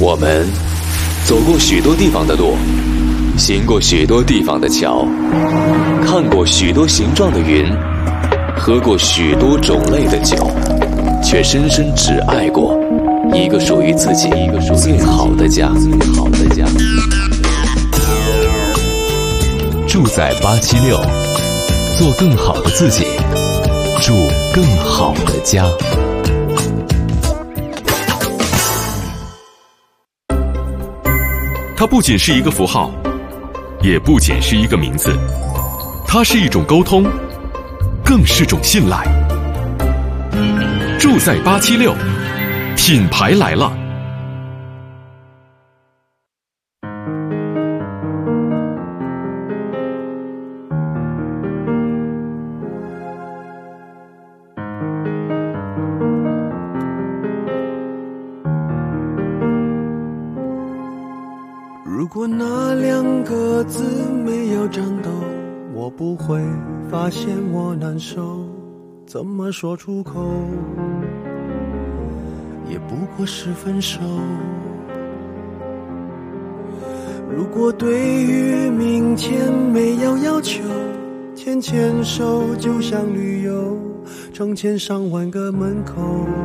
我们走过许多地方的路，行过许多地方的桥，看过许多形状的云，喝过许多种类的酒，却深深只爱过一个属于自己最好的家。住在876，做更好的自己，住更好的家。 它不仅是一个符号，也不仅是一个名字，它是一种沟通，更是种信赖。住在876，品牌来了。 如果那2个字没有颤抖，我不会发现我难受，怎么说出口，也不过是分手。如果对于明天没有要求，牵牵手就像旅游，成千上万个门口，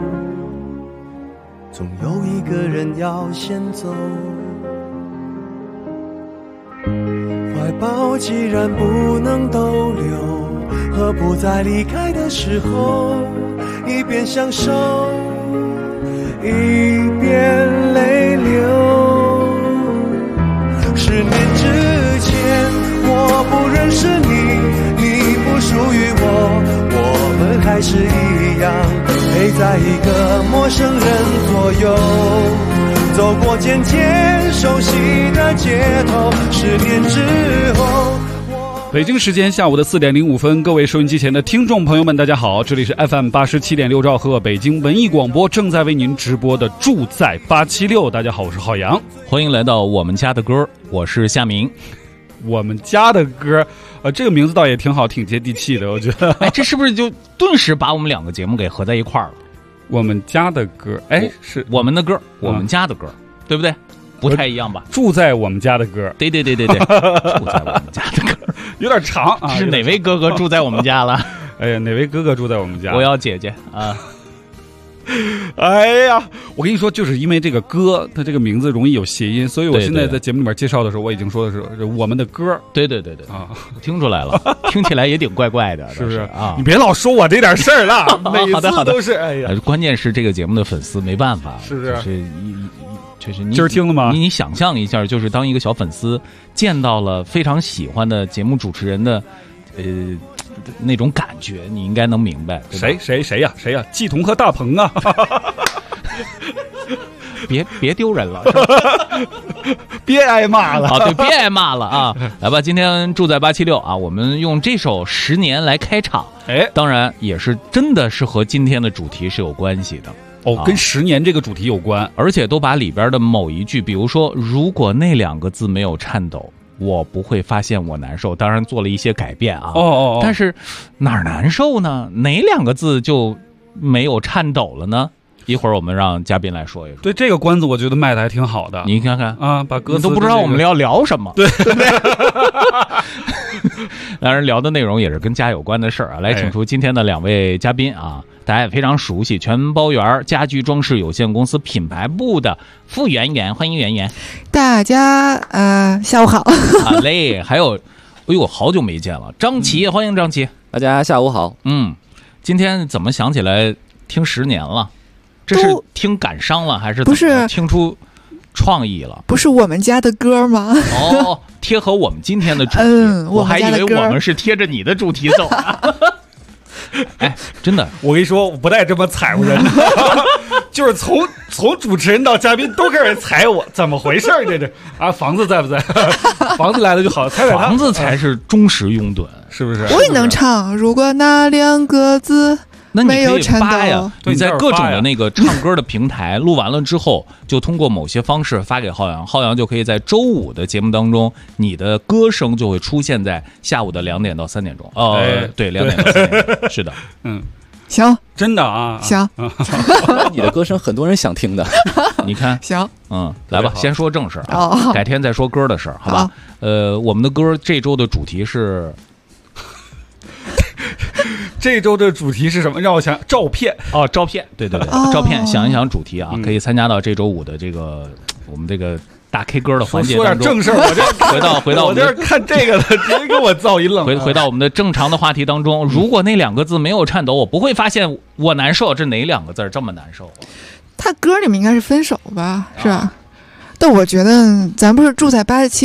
总有一个人要先走。怀抱既然不能逗留，何不在离开的时候，一边享受，一边泪流。10年之前我不认识你，你不属于我，我们还是一样陪在一个陌生人左右，走过渐渐熟悉的街头，10年之后。 北京时间下午的4点05分，各位收音机前的听众朋友们，大家好，这里是 FM 87.6兆赫北京文艺广播正在为您直播的住在876。大家好，我是浩洋， 欢迎来到我们家的歌，我是夏明。 我们家的歌，这个名字倒也挺好，挺接地气的，我觉得。 哎，这是不是就顿时把我们2个节目给合在一块儿了？ 我们家的歌，哎，是我们的歌，我们家的歌，对不对？不太一样吧？ 住在我们家的歌， 对，住在我们家的歌， 有点长啊。 是哪位哥哥住在我们家了？ 哎呀，哪位哥哥住在我们家？ 我要姐姐啊！ 哎呀，我跟你说，就是因为这个歌，它这个名字容易有谐音，所以我现在在节目里面介绍的时候，我已经说的是我们的歌。 对啊，听出来了，听起来也挺怪怪的， 是不是啊？ 你别老说我这点事儿了，每次都是哎呀。 关键是这个节目的粉丝没办法， 是不是？ 就是你今儿听了吗？ 你想象一下，就是当一个小粉丝见到了非常喜欢的节目主持人的，那种感觉，你应该能明白。 谁呀？季彤和大鹏啊！ 别丢人了， 别挨骂了啊！对，别挨骂了啊！来吧，今天住在876啊，我们用这首《10年》来开场。哎，当然也是真的是和今天的主题是有关系的。 哦，跟10年这个主题有关， 而且都把里边的某一句，比如说如果那2个字没有颤抖，我不会发现我难受，当然做了一些改变啊。但是哪儿难受呢？哪2个字就没有颤抖了呢？一会儿我们让嘉宾来说一说。 对，这个关子我觉得卖的还挺好的。 你看看啊，把歌词都不知道我们要聊什么。 对， 当然聊的内容也是跟家有关的事儿啊。来，请出今天的2位嘉宾啊。大家也非常熟悉，全包园家居装饰有限公司品牌部的傅圆圆，欢迎圆圆。 大家下午好。 好嘞，还有，哎呦，好久没见了，张琪，欢迎张琪。 大家下午好。 今天怎么想起来听10年了？这是听感伤了，还是不是听出创意了？ 不是我们家的歌吗？ 哦，贴合我们今天的主题。我还以为我们是贴着你的主题走啊。哎，真的， 我跟你说，我不带这么踩我人的，就是从主持人到嘉宾都开始踩我，怎么回事？这啊，房子在不在？房子来了就好，踩房子才是忠实拥趸， 是不是？ 我也能唱，如果那2个字。 那你可以发呀，你在各种的那个唱歌的平台录完了之后，就通过某些方式发给浩洋，浩洋就可以在周五的节目当中，你的歌声就会出现在下午的2点到3点钟。对，2点到3点，是的， 行， 真的啊， 行， 你的歌声很多人想听的， 你看， 行， 来吧，先说正事啊，改天再说歌的事儿，好吧？我们的歌这周的主题是。 这周的主题是什么？让我想，照片哦，照片，对，照片，想一想主题啊，可以参加到这周五的这个我们这个大 K 歌的环节当中。 说点正事儿，我这回到我这看这个的，直接给我造一愣。 回到我们的正常的话题当中，如果那2个字没有颤抖，我不会发现我难受。这哪2个字这么难受？ 他歌里面应该是分手吧，是吧？但我觉得咱不是住在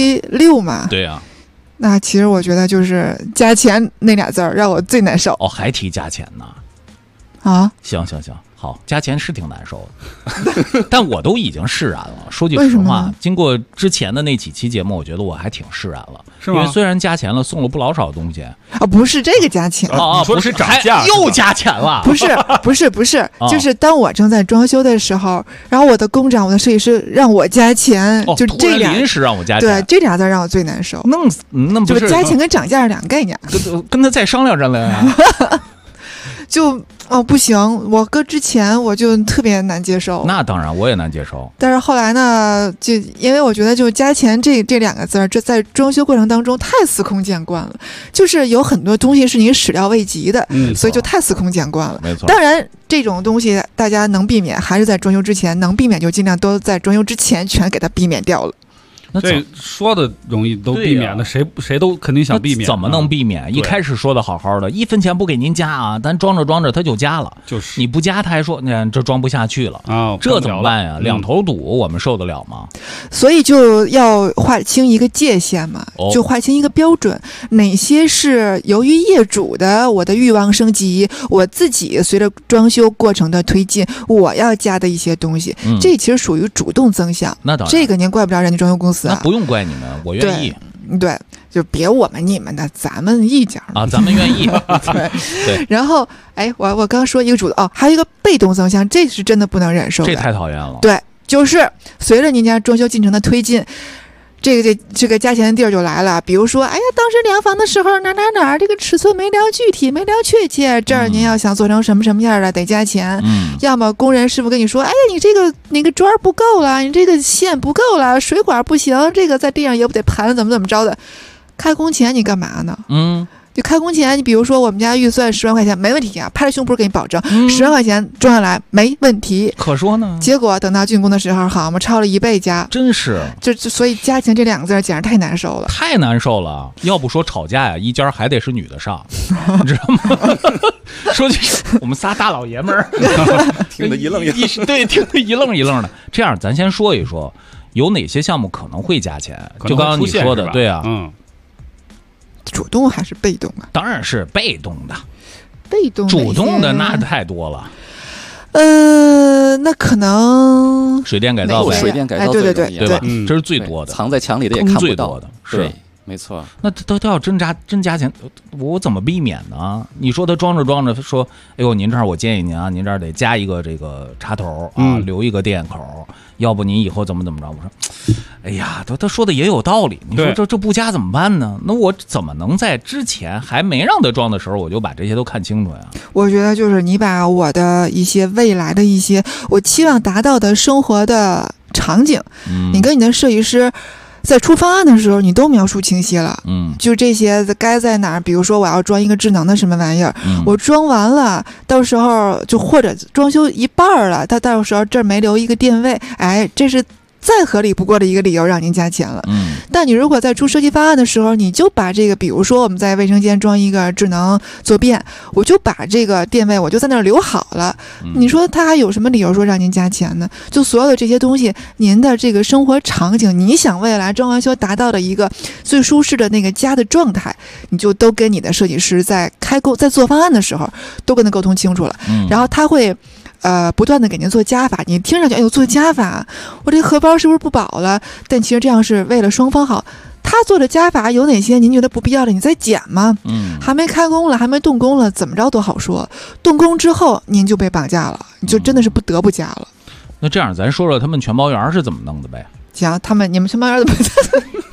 876嘛？ 对呀。 那其实我觉得就是加钱那俩字儿让我最难受。 哦，还提加钱呢？ 啊， 行，好，加钱是挺难受的，但我都已经释然了。说句实话，经过之前的那几期节目，我觉得我还挺释然了。 是吗？ 因为虽然加钱了，送了不老少东西啊，不是这个加钱啊， 不是涨价又加钱了？ 不是，就是当我正在装修的时候，然后我的工长、我的设计师让我加钱，就这俩临时让我加钱， 对，这俩字让我最难受。 那不是就是加钱跟涨价是两个概念， 跟他再商量着了呀。 就不行，我搁之前我就特别难接受。 那当然，我也难接受。 但是后来呢，就因为我觉得就加钱这2个字，这在装修过程当中太司空见惯了，就是有很多东西是你始料未及的，所以就太司空见惯了。 没错。 当然，这种东西大家能避免，还是在装修之前能避免就尽量都在装修之前全给它避免掉了。 这说的容易都避免的，谁都肯定想避免。 怎么能避免？一开始说的好好的，1分钱不给您加啊，咱装着他就加了。 就是你不加，他还说你看这装不下去了啊， 这怎么办呀？两头堵，我们受得了吗？ 所以就要划清一个界限嘛，就划清一个标准，哪些是由于业主的我的欲望升级，我自己随着装修过程的推进，我要加的一些东西，这其实属于主动增项。 那当然， 这个您怪不着人家装修公司。 那不用怪你们，我愿意。 对，就别我们你们的，咱们一家啊，咱们愿意。 对。然后，我刚说一个主动还有一个被动增项，这是真的不能忍受的， 这太讨厌了。 对，就是随着您家装修进程的推进。这个加钱的地儿就来了，比如说，当时量房的时候哪这个尺寸没量具体，没量确切，这儿您要想做成什么样的得加钱。要么工人师傅跟你说，你这个那个砖不够了，你这个线不够了，水管不行，这个在地上也不得盘怎么着的。开工前你干嘛呢？就开工前，你比如说我们家预算10万块钱没问题啊，拍着胸脯给你保证，10万块钱装下来没问题。 可说呢， 结果等到竣工的时候，好嘛，超了1倍加， 真是。 所以加钱这2个字简直太难受了， 太难受了。要不说吵架呀，一家还得是女的上，你知道吗？说句我们仨大老爷们儿， 听得一愣一愣， 对，听得一愣一愣的。这样，咱先说一说，有哪些项目可能会加钱？就刚刚你说的，对啊， 主动还是被动啊？ 当然是被动的， 被动的主动的那太多了。 那可能水电改造， 水电改造对吧？这是最多的， 藏在墙里的也看不到最多的， 是没错。 那都要真加钱，我怎么避免呢？你说他装着说，您这儿我建议您啊，您这儿得加一个这个插头啊，留一个电口，要不您以后怎么着？我说，他说的也有道理。你说这不加怎么办呢？那我怎么能在之前还没让他装的时候，我就把这些都看清楚呀？ 我觉得就是你把我的一些未来的一些我期望达到的生活的场景，你跟你的设计师在出方案的时候，你都描述清晰了。就这些该在哪儿，比如说我要装一个智能的什么玩意儿，我装完了，到时候就或者装修一半了，他到时候这儿没留一个电位，这是再合理不过的一个理由让您加钱了。但你如果在出设计方案的时候，你就把这个，比如说我们在卫生间装一个智能坐便，我就把这个电位我就在那儿留好了。你说他还有什么理由说让您加钱呢？就所有的这些东西，您的这个生活场景，你想未来装完修达到的一个最舒适的那个家的状态，你就都跟你的设计师在在做方案的时候都跟他沟通清楚了。然后他会不断的给您做加法，你听上去做加法，我这荷包是不是不保了？但其实这样是为了双方好。他做的加法有哪些您觉得不必要的，你再减吗？还没开工了，还没动工了，怎么着都好说。动工之后您就被绑架了，你就真的是不得不加了。 那这样咱说说他们全包员是怎么弄的呗？ 行，你们全包员怎么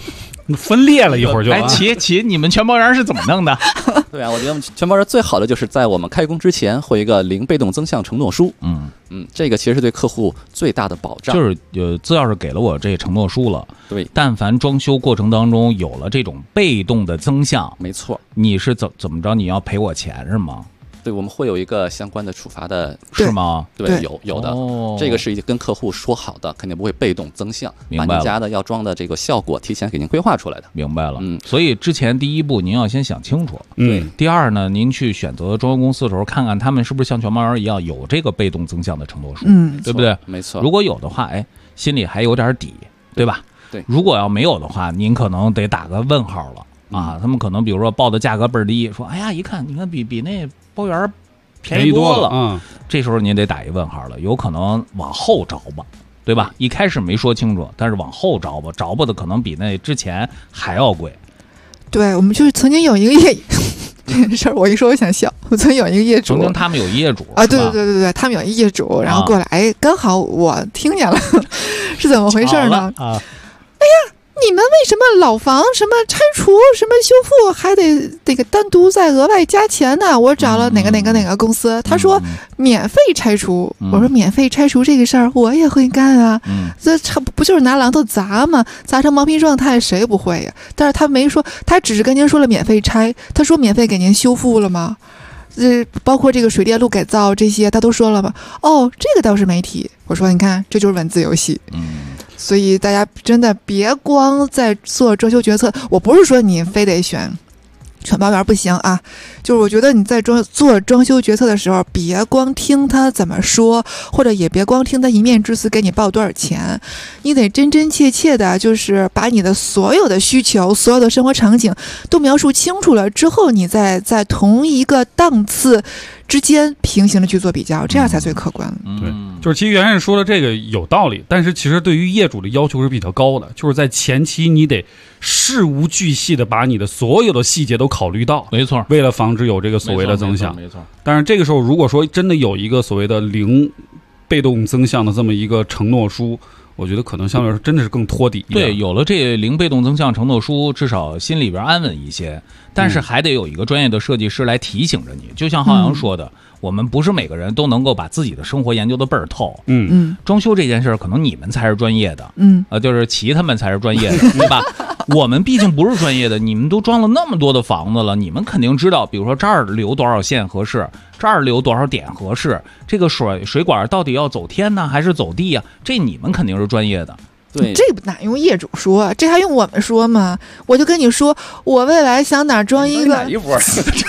分裂了一会儿就。 哎，企你们全包员是怎么弄的？ 对啊，我觉得我们全包员最好的就是在我们开工之前会有一个零被动增项承诺书。这个其实是对客户最大的保障。 就是资料是给了我这承诺书了。 对， 但凡装修过程当中有了这种被动的增项， 没错， 你是怎么着？你要赔我钱是吗？ 对，我们会有一个相关的处罚的， 是吗？ 对，有的，这个是跟客户说好的，肯定不会被动增项，把您家的要装的这个效果提前给您规划出来的。 明白了，所以之前第一步您要先想清楚， 对。 第二呢，您去选择装修公司的时候，看看他们是不是像全包员一样有这个被动增项的承诺书，对不对？ 没错。 如果有的话，哎，心里还有点底，对吧？ 对。 如果要没有的话，您可能得打个问号了啊。他们可能比如说报的价格倍儿低，说哎呀，一看你看比那包员便宜多了，这时候您得打一问号了，有可能往后找吧，对吧？一开始没说清楚，但是往后找吧，找吧的可能比那之前还要贵。 对，我们就是曾经有一个业这事儿，我一说我想笑。我曾经有一个业主， 曾经他们有业主啊，对，他们有一业主，然后过来，哎，刚好我听见了，是怎么回事呢？哎呀。你们为什么老房什么拆除什么修复还得那个单独再额外加钱呢？我找了哪个公司，他说免费拆除。我说免费拆除这个事儿我也会干啊，这不就是拿榔头砸吗？砸成毛坯状态谁不会呀？但是他没说，他只是跟您说了免费拆，他说免费给您修复了吗？包括这个水电路改造这些他都说了吗？哦，这个倒是没提。我说你看，这就是文字游戏。所以大家真的别光在做装修决策，我不是说你非得选全包员不行啊，就是我觉得你在做装修决策的时候，别光听他怎么说，或者也别光听他一面之词给你报多少钱，你得真真切切的，就是把你的所有的需求、所有的生活场景都描述清楚了之后，你再在同一个档次之间平行的去做比较，这样才最客观。 对，就是其实袁先生说的这个有道理，但是其实对于业主的要求是比较高的，就是在前期你得事无巨细的把你的所有的细节都考虑到， 没错， 为了防止有这个所谓的增项， 没错。 但是这个时候如果说真的有一个所谓的零被动增项的这么一个承诺书，我觉得可能相对来说真的是更托底一点。 对，有了这零被动增项承诺书，至少心里边安稳一些。但是还得有一个专业的设计师来提醒着你，就像浩洋说的，我们不是每个人都能够把自己的生活研究的倍儿透。装修这件事儿，可能你们才是专业的，就是齐他们才是专业的，对吧？我们毕竟不是专业的，你们都装了那么多的房子了，你们肯定知道，比如说这儿留多少线合适，这儿留多少点合适，这个水管到底要走天呢还是走地啊？这你们肯定是专业的。 对， 这哪用业主说，这还用我们说吗？我就跟你说，我未来想哪装一个哪一波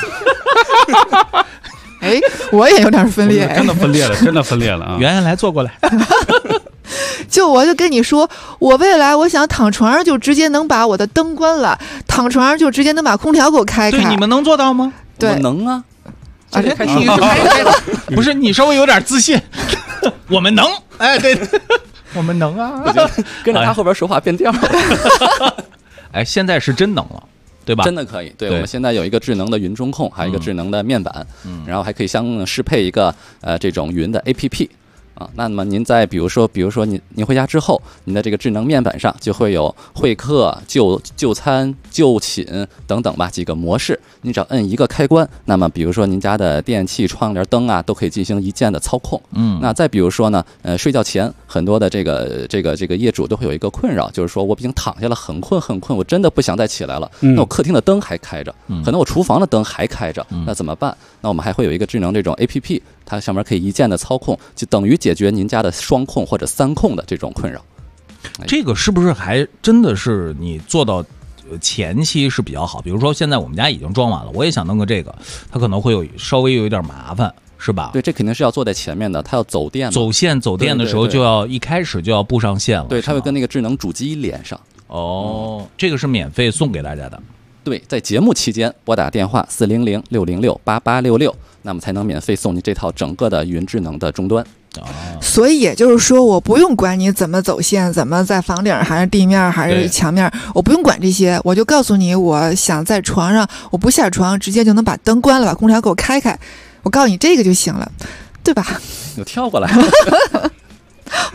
哎，我也有点分裂， 真的分裂了，真的分裂了啊！ 圆圆来坐过来。 我就跟你说，我未来我想躺床上就直接能把我的灯关了，躺床上就直接能把空调给我开开。 对，你们能做到吗？ 对， 我能啊。 不是你稍微有点自信，我们能。哎，对，我们能啊。 我觉得跟着他后边说话变调了。 哎，现在是真能了。对吧？ 真的可以。对，我们现在有一个智能的云中控，还有一个智能的面板，然后还可以相适配一个这种云的 APP。那么您在比如说您回家之后，您的这个智能面板上就会有会客、就餐、就寝等等吧几个模式，您只要摁一个开关，那么比如说您家的电器、窗帘、灯啊都可以进行一键的操控。那再比如说呢，睡觉前很多的这个业主都会有一个困扰，就是说我已经躺下了，很困，我真的不想再起来了。那我客厅的灯还开着，可能我厨房的灯还开着，那怎么办？那我们还会有一个智能这种 APP， 它上面可以一键的操控，就等于解决您家的双控或者三控的这种困扰。 这个是不是还真的是你做到前期是比较好？比如说现在我们家已经装完了，我也想弄个这个，它可能会稍微有一点麻烦，是吧？ 对，这肯定是要做在前面的，它要走电走电的时候就要一开始就要布上线了。 对，它会跟那个智能主机连上。 这个是免费送给大家的。 对，在节目期间拨打电话400-606-8866，那么才能免费送你这套整个的云智能的终端。 所以也就是说，我不用管你怎么走线，怎么在房顶还是地面还是墙面，我不用管这些，我就告诉你，我想在床上，我不下床，直接就能把灯关了，把空调给我开开，我告诉你这个就行了，对吧？ 又跳过来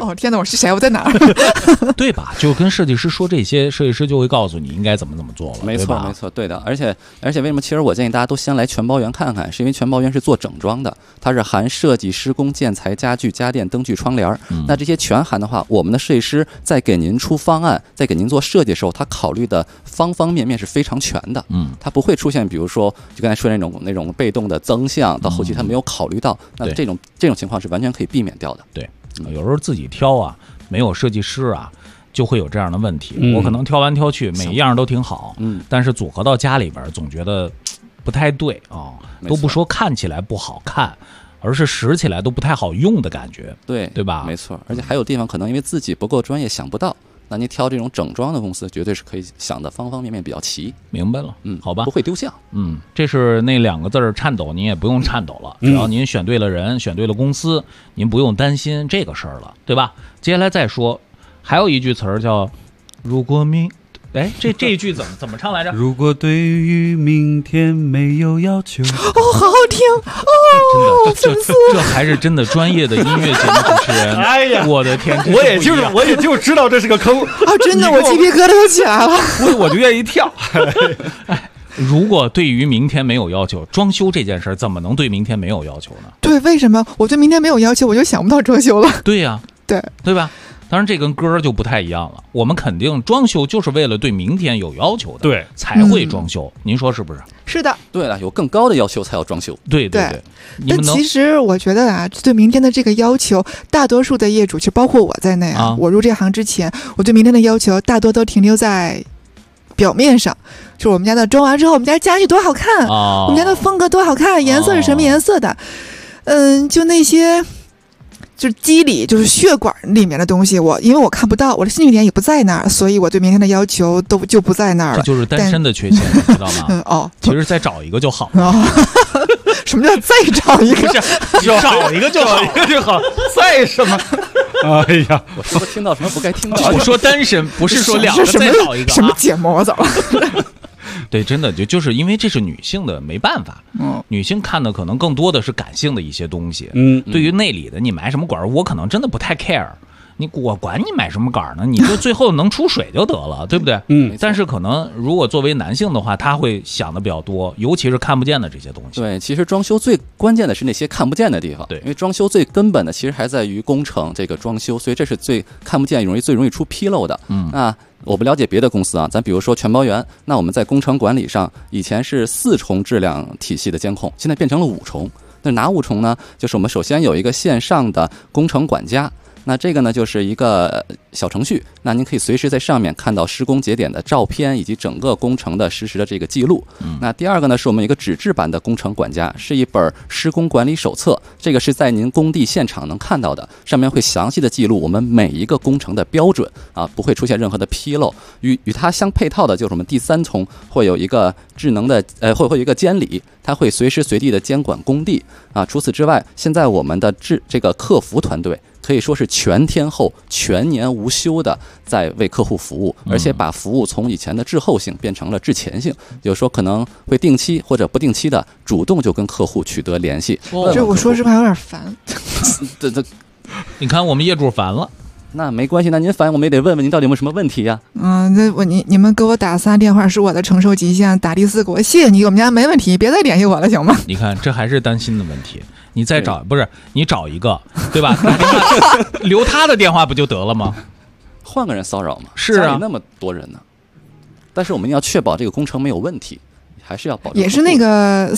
哦天哪，我是谁？我在哪儿？ 对吧？就跟设计师说这些，设计师就会告诉你应该怎么做了。 没错，没错，对的。而且为什么其实我建议大家都先来全包园看看，是因为全包园是做整装的，它是含设计、施工、建材、家具、家电、灯具、窗帘。那这些全含的话，我们的设计师在给您出方案，在给您做设计的时候，他考虑的方方面面是非常全的。他不会出现比如说就刚才说那种被动的增项，到后期他没有考虑到，那这种情况是完全可以避免掉的。 对，有时候自己挑啊，没有设计师啊，就会有这样的问题。我可能挑来挑去，每一样都挺好，但是组合到家里边，总觉得不太对啊。都不说看起来不好看，而是使起来都不太好用的感觉。对吧？ 没错，而且还有地方可能因为自己不够专业想不到。那您挑这种整装的公司，绝对是可以想的方方面面比较齐。 明白了，好吧， 不会丢项。 这是那2个字颤抖，您也不用颤抖了，只要您选对了人，选对了公司，您不用担心这个事儿了，对吧？接下来再说，还有一句词儿叫"如果这一句怎么唱来着？ 如果对于明天没有要求， 好好听哦！真的，这还是真的专业的音乐节目主持人。哎呀，我的天， 我也就知道这是个坑啊！ 真的，我鸡皮疙瘩都起来了， 我就愿意跳。 如果对于明天没有要求，装修这件事儿怎么能对明天没有要求呢？ 对，为什么我对明天没有要求，我就想不到装修了？ 对呀，对吧？当然，这跟歌就不太一样了。我们肯定装修就是为了对明天有要求的， 对， 才会装修。您说是不是？ 是的。 对了，有更高的要求才要装修。 对。 但其实我觉得啊，对明天的这个要求，大多数的业主，其实包括我在内啊，我入这行之前，我对明天的要求大多都停留在表面上，就是我们家的装完之后，我们家家具多好看，我们家的风格多好看，颜色是什么颜色的，就那些。就是机理，就是血管里面的东西，因为我看不到，我的兴趣点也不在那儿，所以我对明天的要求就不在那儿了。 这就是单身的缺陷，你知道吗？其实再找一个就好了。 什么叫再找一个？ 不是，找一个就好， 再什么？哎呀， 我是不是听到什么不该听到？ 我说单身，不是说2个再找一个。 什么节目？我走了。 对，真的就是因为这是女性的，没办法。女性看的可能更多的是感性的一些东西。对于内里的，你买什么管，我可能真的不太 care。我管你买什么杆呢？你就最后能出水就得了，对不对？但是可能如果作为男性的话，他会想的比较多，尤其是看不见的这些东西。 对，其实装修最关键的是那些看不见的地方。对，因为装修最根本的其实还在于工程这个装修，所以这是最看不见、最容易出纰漏的。那我不了解别的公司啊，咱比如说全包园，那我们在工程管理上以前是4重质量体系的监控，现在变成了5重。那哪5重呢？就是我们首先有一个线上的工程管家。那这个呢，就是一个小程序，那您可以随时在上面看到施工节点的照片以及整个工程的实时的这个记录。那第2个呢，是我们一个纸质版的工程管家，是一本施工管理手册，这个是在您工地现场能看到的，上面会详细的记录我们每一个工程的标准啊，不会出现任何的纰漏。与它相配套的就是我们第3重会有一个智能的会有一个监理，它会随时随地的监管工地啊。除此之外，现在我们的这个客服团队可以说是全天候、全年无休的在为客户服务，而且把服务从以前的滞后性变成了滞前性，有时候可能会定期或者不定期的主动就跟客户取得联系。 这我说实话有点烦。 你看我们业主烦了。 那没关系，那您烦我们也得问问您到底有没有什么问题呀？ 你们给我打3电话是我的承受极限，打第4个我谢谢你，我们家没问题，别再联系我了，行吗？ 你看这还是担心的问题。你再找不是你找一个对吧？打电话留他的电话不就得了吗？ 换个人骚扰嘛。 是啊， 家里那么多人呢。但是我们要确保这个工程没有问题，还是要保证。 也是那个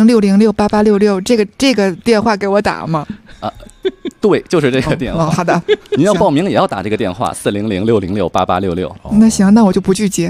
400-606-8866这个电话给我打吗？ 对，就是这个电话。 好的。 您要报名也要打这个电话400-606-8866。 那行，那我就不拒接。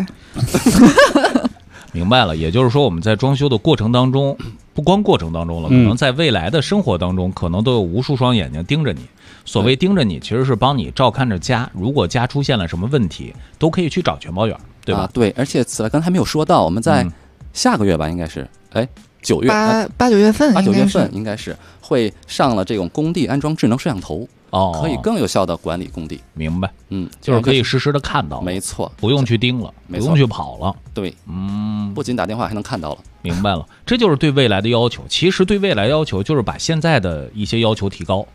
明白了，也就是说我们在装修的过程当中，不光过程当中了，可能在未来的生活当中，可能都有无数双眼睛盯着你。所谓盯着你，其实是帮你照看着家，如果家出现了什么问题，都可以去找全包园，对吧？ 对，而且此外刚才还没有说到，我们在下个月吧，应该是9月 8、9月份 ，8、9月份应该是会上了这种工地安装智能摄像头。可以更有效的管理工地。 明白，就是可以实时的看到， 没错， 不用去盯了，不用去跑了。 对，不仅打电话还能看到了。 明白了，这就是对未来的要求。其实对未来要求就是把现在的一些要求提高。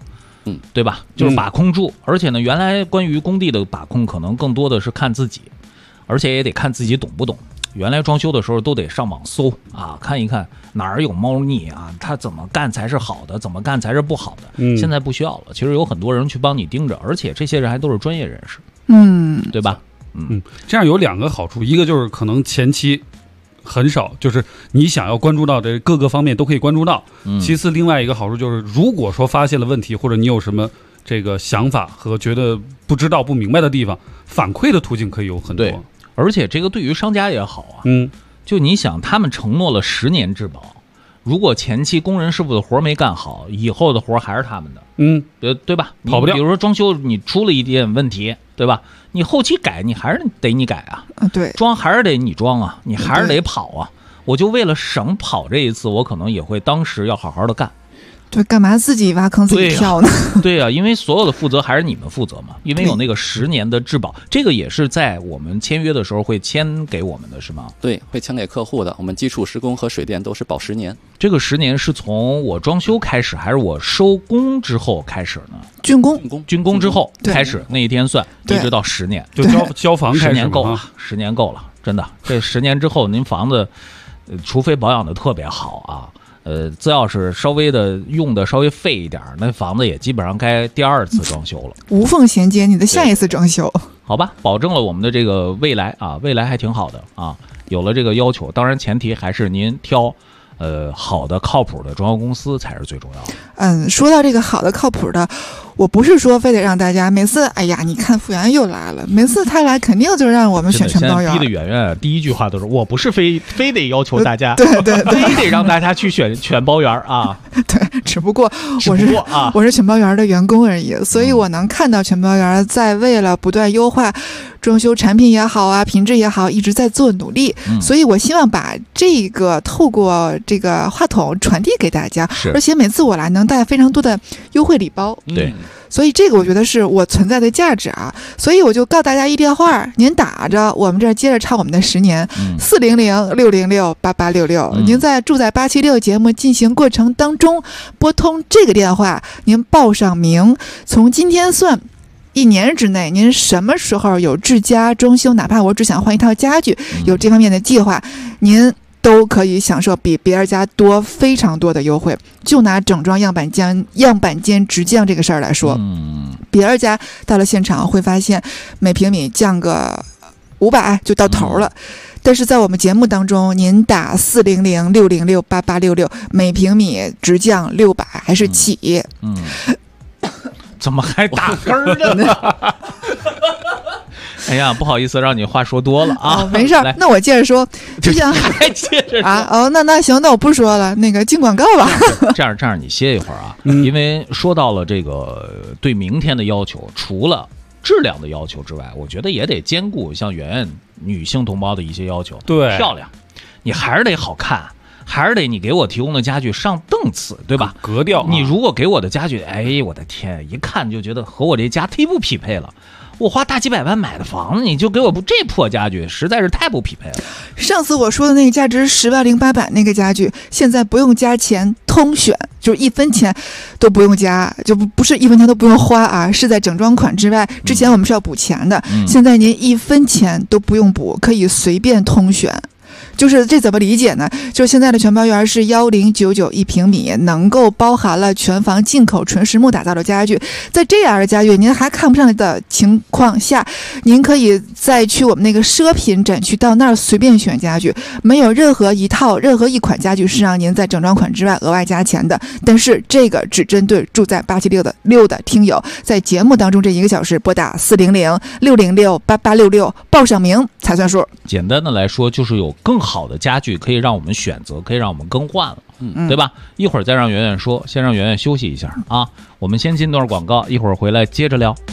对吧？就是把控住。而且呢，原来关于工地的把控，可能更多的是看自己，而且也得看自己懂不懂。原来装修的时候都得上网搜啊，看一看哪儿有猫腻啊，他怎么干才是好的，怎么干才是不好的。现在不需要了，其实有很多人去帮你盯着，而且这些人还都是专业人士，对吧？ 这样有2个好处，一个就是可能前期很少，就是你想要关注到的各个方面都可以关注到。其次，另外一个好处就是，如果说发现了问题，或者你有什么这个想法和觉得不知道不明白的地方，反馈的途径可以有很多。 对，而且这个对于商家也好啊。就你想，他们承诺了10年质保，如果前期工人师傅的活没干好，以后的活还是他们的。对吧？ 跑不掉。 比如说装修你出了一点问题，对吧？你后期改，你还是得你改啊。 对， 装还是得你装啊，你还是得跑啊。我就为了省跑这一次，我可能也会当时要好好的干。 对，干嘛自己挖坑自己跳呢？ 对呀，因为所有的负责还是你们负责嘛，因为有那个10年的质保，这个也是在我们签约的时候会签给我们的，是吗？ 对，会签给客户的。我们基础施工和水电都是保10年。 这个10年是从我装修开始，还是我收工之后开始呢？ 竣工之后开始，那一天算，一直到10年， 就交房开始 10年够了，10年够了，真的。这10年之后，您房子，除非保养的特别好啊。这要是稍微的用的稍微废一点，那房子也基本上该第2次装修了， 无缝衔接你的下一次装修。 好吧，保证了我们的这个未来啊，未来还挺好的啊。有了这个要求，当然前提还是您挑好的靠谱的装修公司才是最重要的。 说到这个好的靠谱的，我不是说非得让大家每次，哎呀，你看傅园又来了，每次他来肯定就让我们选全包圆。 逼的圆圆第一句话都是我不是非得要求大家， 对， 非得让大家去选全包圆啊。 对，只不过我是全包圆的员工而已，所以我能看到全包圆在为了不断优化装修产品也好啊，品质也好，一直在做努力。所以我希望把这个透过这个话筒传递给大家，而且每次我来能带非常多的优惠礼包。 对。 所以这个我觉得是我存在的价值啊，所以我就告大家一电话，您打着我们这儿接着唱我们的10年，400-606-8866。您在住在876节目进行过程当中拨通这个电话，您报上名，从今天算1年之内，您什么时候有置家装修，哪怕我只想换一套家具，有这方面的计划，您都可以享受比别人家多非常多的优惠。就拿整装样板间直降这个事儿来说，别人家到了现场会发现每平米降个500就到头了。但是在我们节目当中，您打400-606-8866，每平米直降600还是起。 怎么还打根的呢？哎呀，不好意思，让你话说多了啊。 没事，那我接着说，就像还接着说啊。那行，那我不说了，那个进广告吧。 这样，你歇一会儿啊，因为说到了这个对明天的要求，除了质量的要求之外，我觉得也得兼顾像圆圆女性同胞的一些要求。 对， 漂亮，你还是得好看。还是得你给我提供的家具上档次，对吧？ 格调。 你如果给我的家具，哎，我的天，一看就觉得和我这家忒不匹配了。我花大几百万买的房子，你就给我这破家具，实在是太不匹配了。 上次我说的那个价值10.08那个家具，现在不用加钱，通选，就是1分钱都不用加，就不是1分钱都不用花啊，是在整装款之外，之前我们是要补钱的，现在您1分钱都不用补，可以随便通选。就是这怎么理解呢？就是现在的全包圆是1099一平米，能够包含了全房进口纯实木打造的家具。在这样的家具您还看不上的情况下，您可以再去我们那个奢品展区，到那儿随便选家具，没有任何一款家具是让您在整装款之外额外加钱的。但是这个只针对住在876的听友，在节目当中这1个小时拨打400-606-8866报上名才算数。 简单的来说，就是有更好的家具可以让我们选择，可以让我们更换了，对吧？一会儿再让圆圆说，先让圆圆休息一下啊。我们先进段广告，一会儿回来接着聊。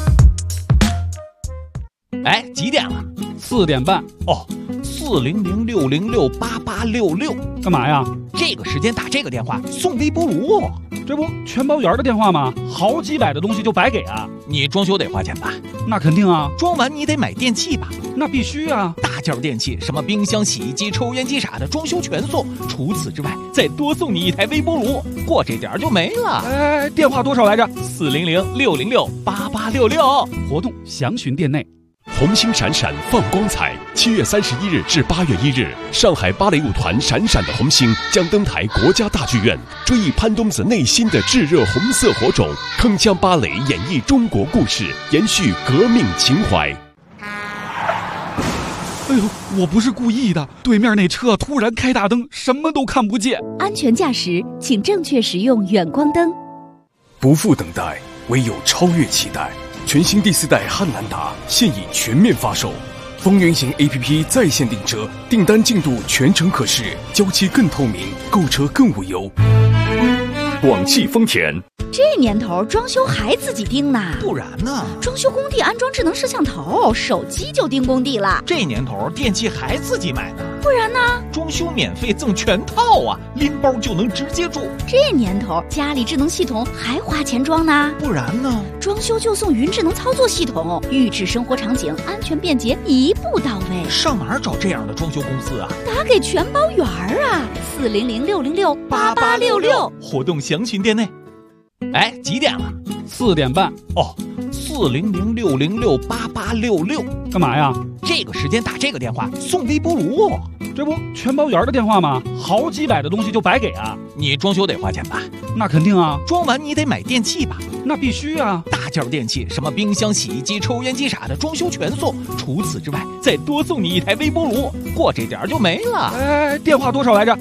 哎，几点了 ？4点半。 哦，400-606-8866， 干嘛呀？ 这个时间打这个电话送微波炉， 这不全包圆的电话吗？好几百的东西就白给啊！ 你装修得花钱吧？ 那肯定啊！ 装完你得买电器吧？ 那必须啊！ 大件电器，什么冰箱、洗衣机、抽烟机啥的，装修全送。除此之外，再多送你一台微波炉，过这点就没了。 哎，电话多少来着 ？400-606-8866， 活动详询店内。 红星闪闪放光彩，7月31日至8月1日，上海芭蕾舞团闪闪的红星将登台国家大剧院，追忆潘冬子内心的炙热红色火种，铿锵芭蕾演绎中国故事，延续革命情怀。 哎呦，我不是故意的，对面那车突然开大灯，什么都看不见。 安全驾驶，请正确使用远光灯。 不负等待，唯有超越期待。全新第4代汉兰达现已全面发售，风云行 APP 在线订车，订单进度全程可视，交期更透明，购车更无忧。 广汽丰田， 这年头装修还自己盯呢？ 不然呢？ 装修工地安装智能摄像头，手机就盯工地了。 这年头电器还自己买呢？ 不然呢？ 装修免费赠全套啊，拎包就能直接住。 这年头家里智能系统还花钱装呢？ 不然呢？ 装修就送云智能操作系统，预制生活场景，安全便捷，一步到位。 上哪儿找这样的装修公司啊？ 打给全包圆啊，400-606-8866， 活动详询店内。哎，几点了 ？4点半。 哦，400-606-8866， 干嘛呀？ 这个时间打这个电话送微波炉， 这不全包圆的电话吗？好几百的东西就白给啊！ 你装修得花钱吧？ 那肯定啊！ 装完你得买电器吧？ 那必须啊！ 大件电器，什么冰箱、洗衣机、抽烟机啥的，装修全送。除此之外，再多送你一台微波炉，过这点就没了。 哎，电话多少来着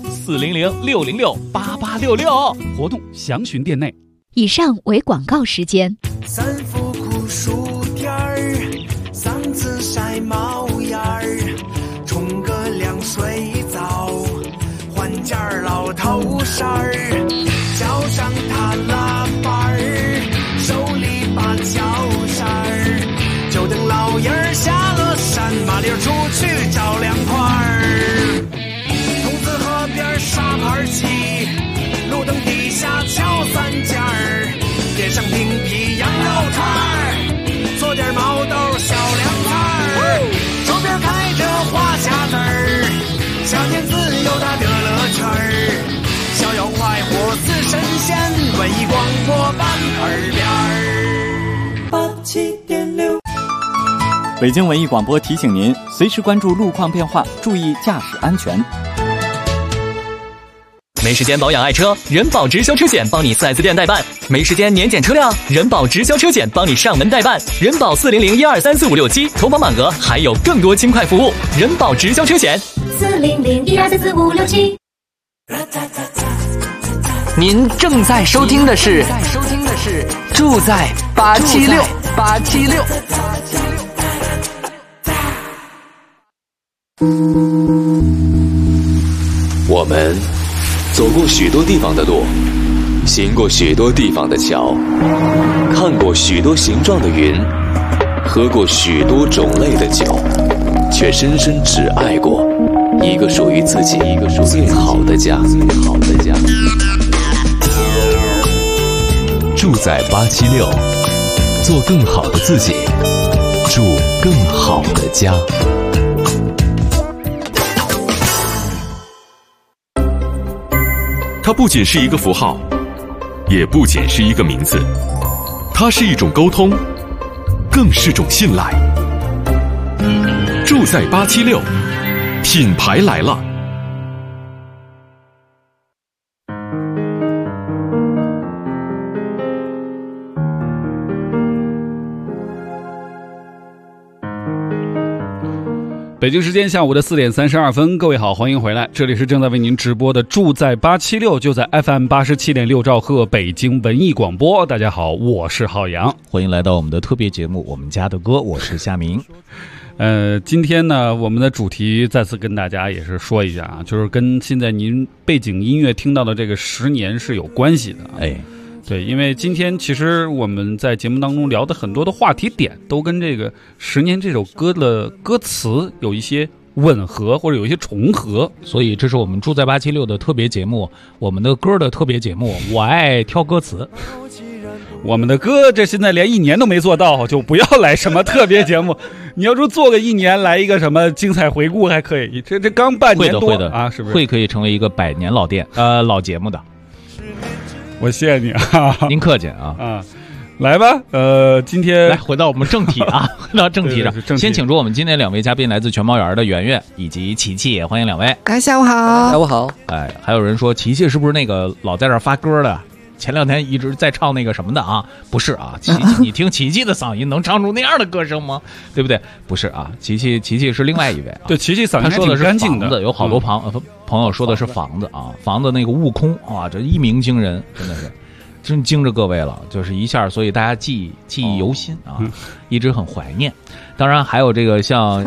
？400-606-8866， 活动详询店内。 以上为广告时间。 三伏酷暑天儿，嗓子晒冒烟儿，冲个凉水澡，换件老头衫儿，脚上踏拉板儿，手里把脚扇儿，就等老爷儿下了山，麻溜出去找凉快儿。筒子河边沙盘棋，路灯底下敲三件儿，点上冰皮羊肉串儿，做点毛豆小凉菜儿，手边开着花匣子儿，夏天自由的乐乐圈儿，逍遥快活似神仙，文艺广播办耳边儿87.6。 北京文艺广播提醒您，随时关注路况变化，注意驾驶安全。 没时间保养爱车，人保直销车险帮你4S店代办；没时间年检车辆，人保直销车险帮你上门代办。人保400-1234567，投保满额还有更多轻快服务。人保直销车险 400-1234567。 您正在收听的是住在876。 我们走过许多地方的路，行过许多地方的桥，看过许多形状的云，喝过许多种类的酒，却深深只爱过一个属于自己最好的家。住在876，做更好的自己，住更好的家。 它不仅是一个符号，也不仅是一个名字，它是一种沟通，更是种信赖。住在876，品牌来了。 北京时间下午的4点32分，各位好，欢迎回来，这里是正在为您直播的住在876，就在 FM 87.6兆赫北京文艺广播。大家好，我是浩洋， 欢迎来到我们的特别节目《我们家的歌》，我是夏明。 今天呢，我们的主题再次跟大家也是说一下啊，就是跟现在您背景音乐听到的这个10年是有关系的。对，因为今天其实我们在节目当中聊的很多的话题点都跟这个10年这首歌的歌词有一些吻合或者有一些重合， 所以这是我们住在876的特别节目，我们的歌的特别节目，我爱挑歌词。 我们的歌这现在连1年都没做到，就不要来什么特别节目。你要说做个1年来一个什么精彩回顾还可以，这刚半年多会的啊，是不是？ 会可以成为一个100年老节目的。 我谢谢你啊， 您客气啊啊。来吧，今天来回到我们正题啊，回到正题上。先请出我们今天2位嘉宾，来自全猫园的圆圆以及琪琪，欢迎2位。 大家下午好， 下午好。 哎，还有人说琪琪是不是那个老在这儿发歌的？前2天一直在唱那个什么的啊？不是啊，你听琪琪的嗓音能唱出那样的歌声吗？对不对？不是啊，琪琪是另外一位啊。 对，琪琪嗓音他说的是干净的，有好多朋友说的是房子啊，房子那个悟空啊，这一鸣惊人，真的是。真惊着各位了，就是一下，所以大家记忆犹新啊，一直很怀念。当然还有这个像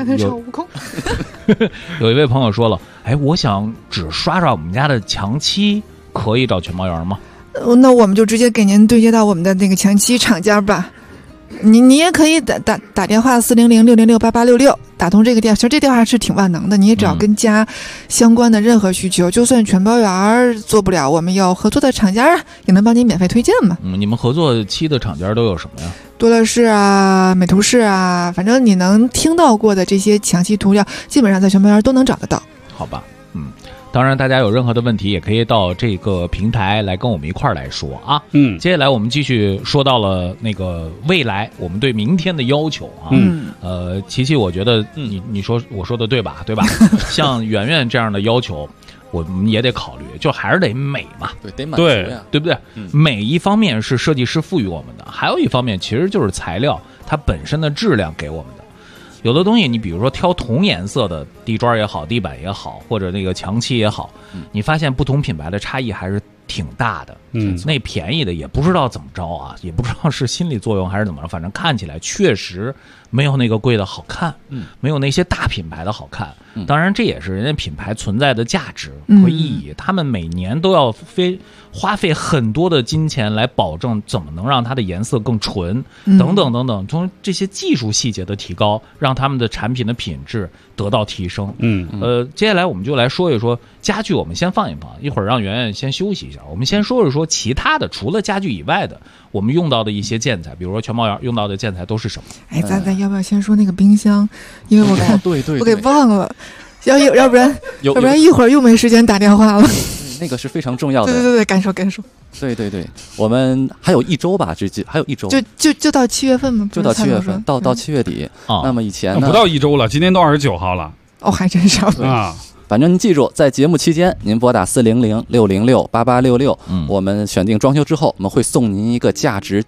有一位朋友说了，哎，我想只刷我们家的墙漆，可以找全猫园吗？ 那我们就直接给您对接到我们的那个墙漆厂家吧。你也可以打电话400-606-8866打通这个电话，其实这电话是挺万能的，你也只要跟家相关的任何需求，就算全包园做不了，我们有合作的厂家也能帮你免费推荐嘛。 你们合作漆的厂家都有什么呀？ 多乐士啊，美图仕啊，反正你能听到过的这些墙漆涂料，基本上在全包园都能找得到。 好吧，当然，大家有任何的问题，也可以到这个平台来跟我们一块儿来说啊。接下来我们继续说到了那个未来，我们对明天的要求啊。琪琪，我觉得你说我说的对吧？对吧？像圆圆这样的要求，我们也得考虑，就还是得美嘛， 对，得满足呀， 对不对？美一方面是设计师赋予我们的，还有一方面其实就是材料它本身的质量给我们的。有的东西，你比如说挑同颜色的地砖也好，地板也好，或者那个墙漆也好，你发现不同品牌的差异还是挺大的。那便宜的也不知道怎么着啊，也不知道是心理作用还是怎么着，反正看起来确实没有那个贵的好看，没有那些大品牌的好看。当然，这也是人家品牌存在的价值和意义。他们每年都要花费很多的金钱来保证怎么能让它的颜色更纯，等等等等，从这些技术细节的提高，让他们的产品的品质得到提升。接下来我们就来说一说家具，我们先放一放，一会儿让圆圆先休息一下。我们先说一说其他的，除了家具以外的，我们用到的一些建材，比如说全猫园用到的建材都是什么？ 哎，咱要不要先说那个冰箱？因为我看我给忘了，要不然一会儿又没时间打电话了。 那个是非常重要的。 对，敢说。 对，我们还有1周吧，还有1周， 就到7月份吗？ 就到7月份，到7月底。那么以前呢？ 不到1周了，今天都29号了。 哦，还真是啊。 反正您记住，在节目期间，您拨打400-606-8866，我们选定装修之后，我们会送您一个价值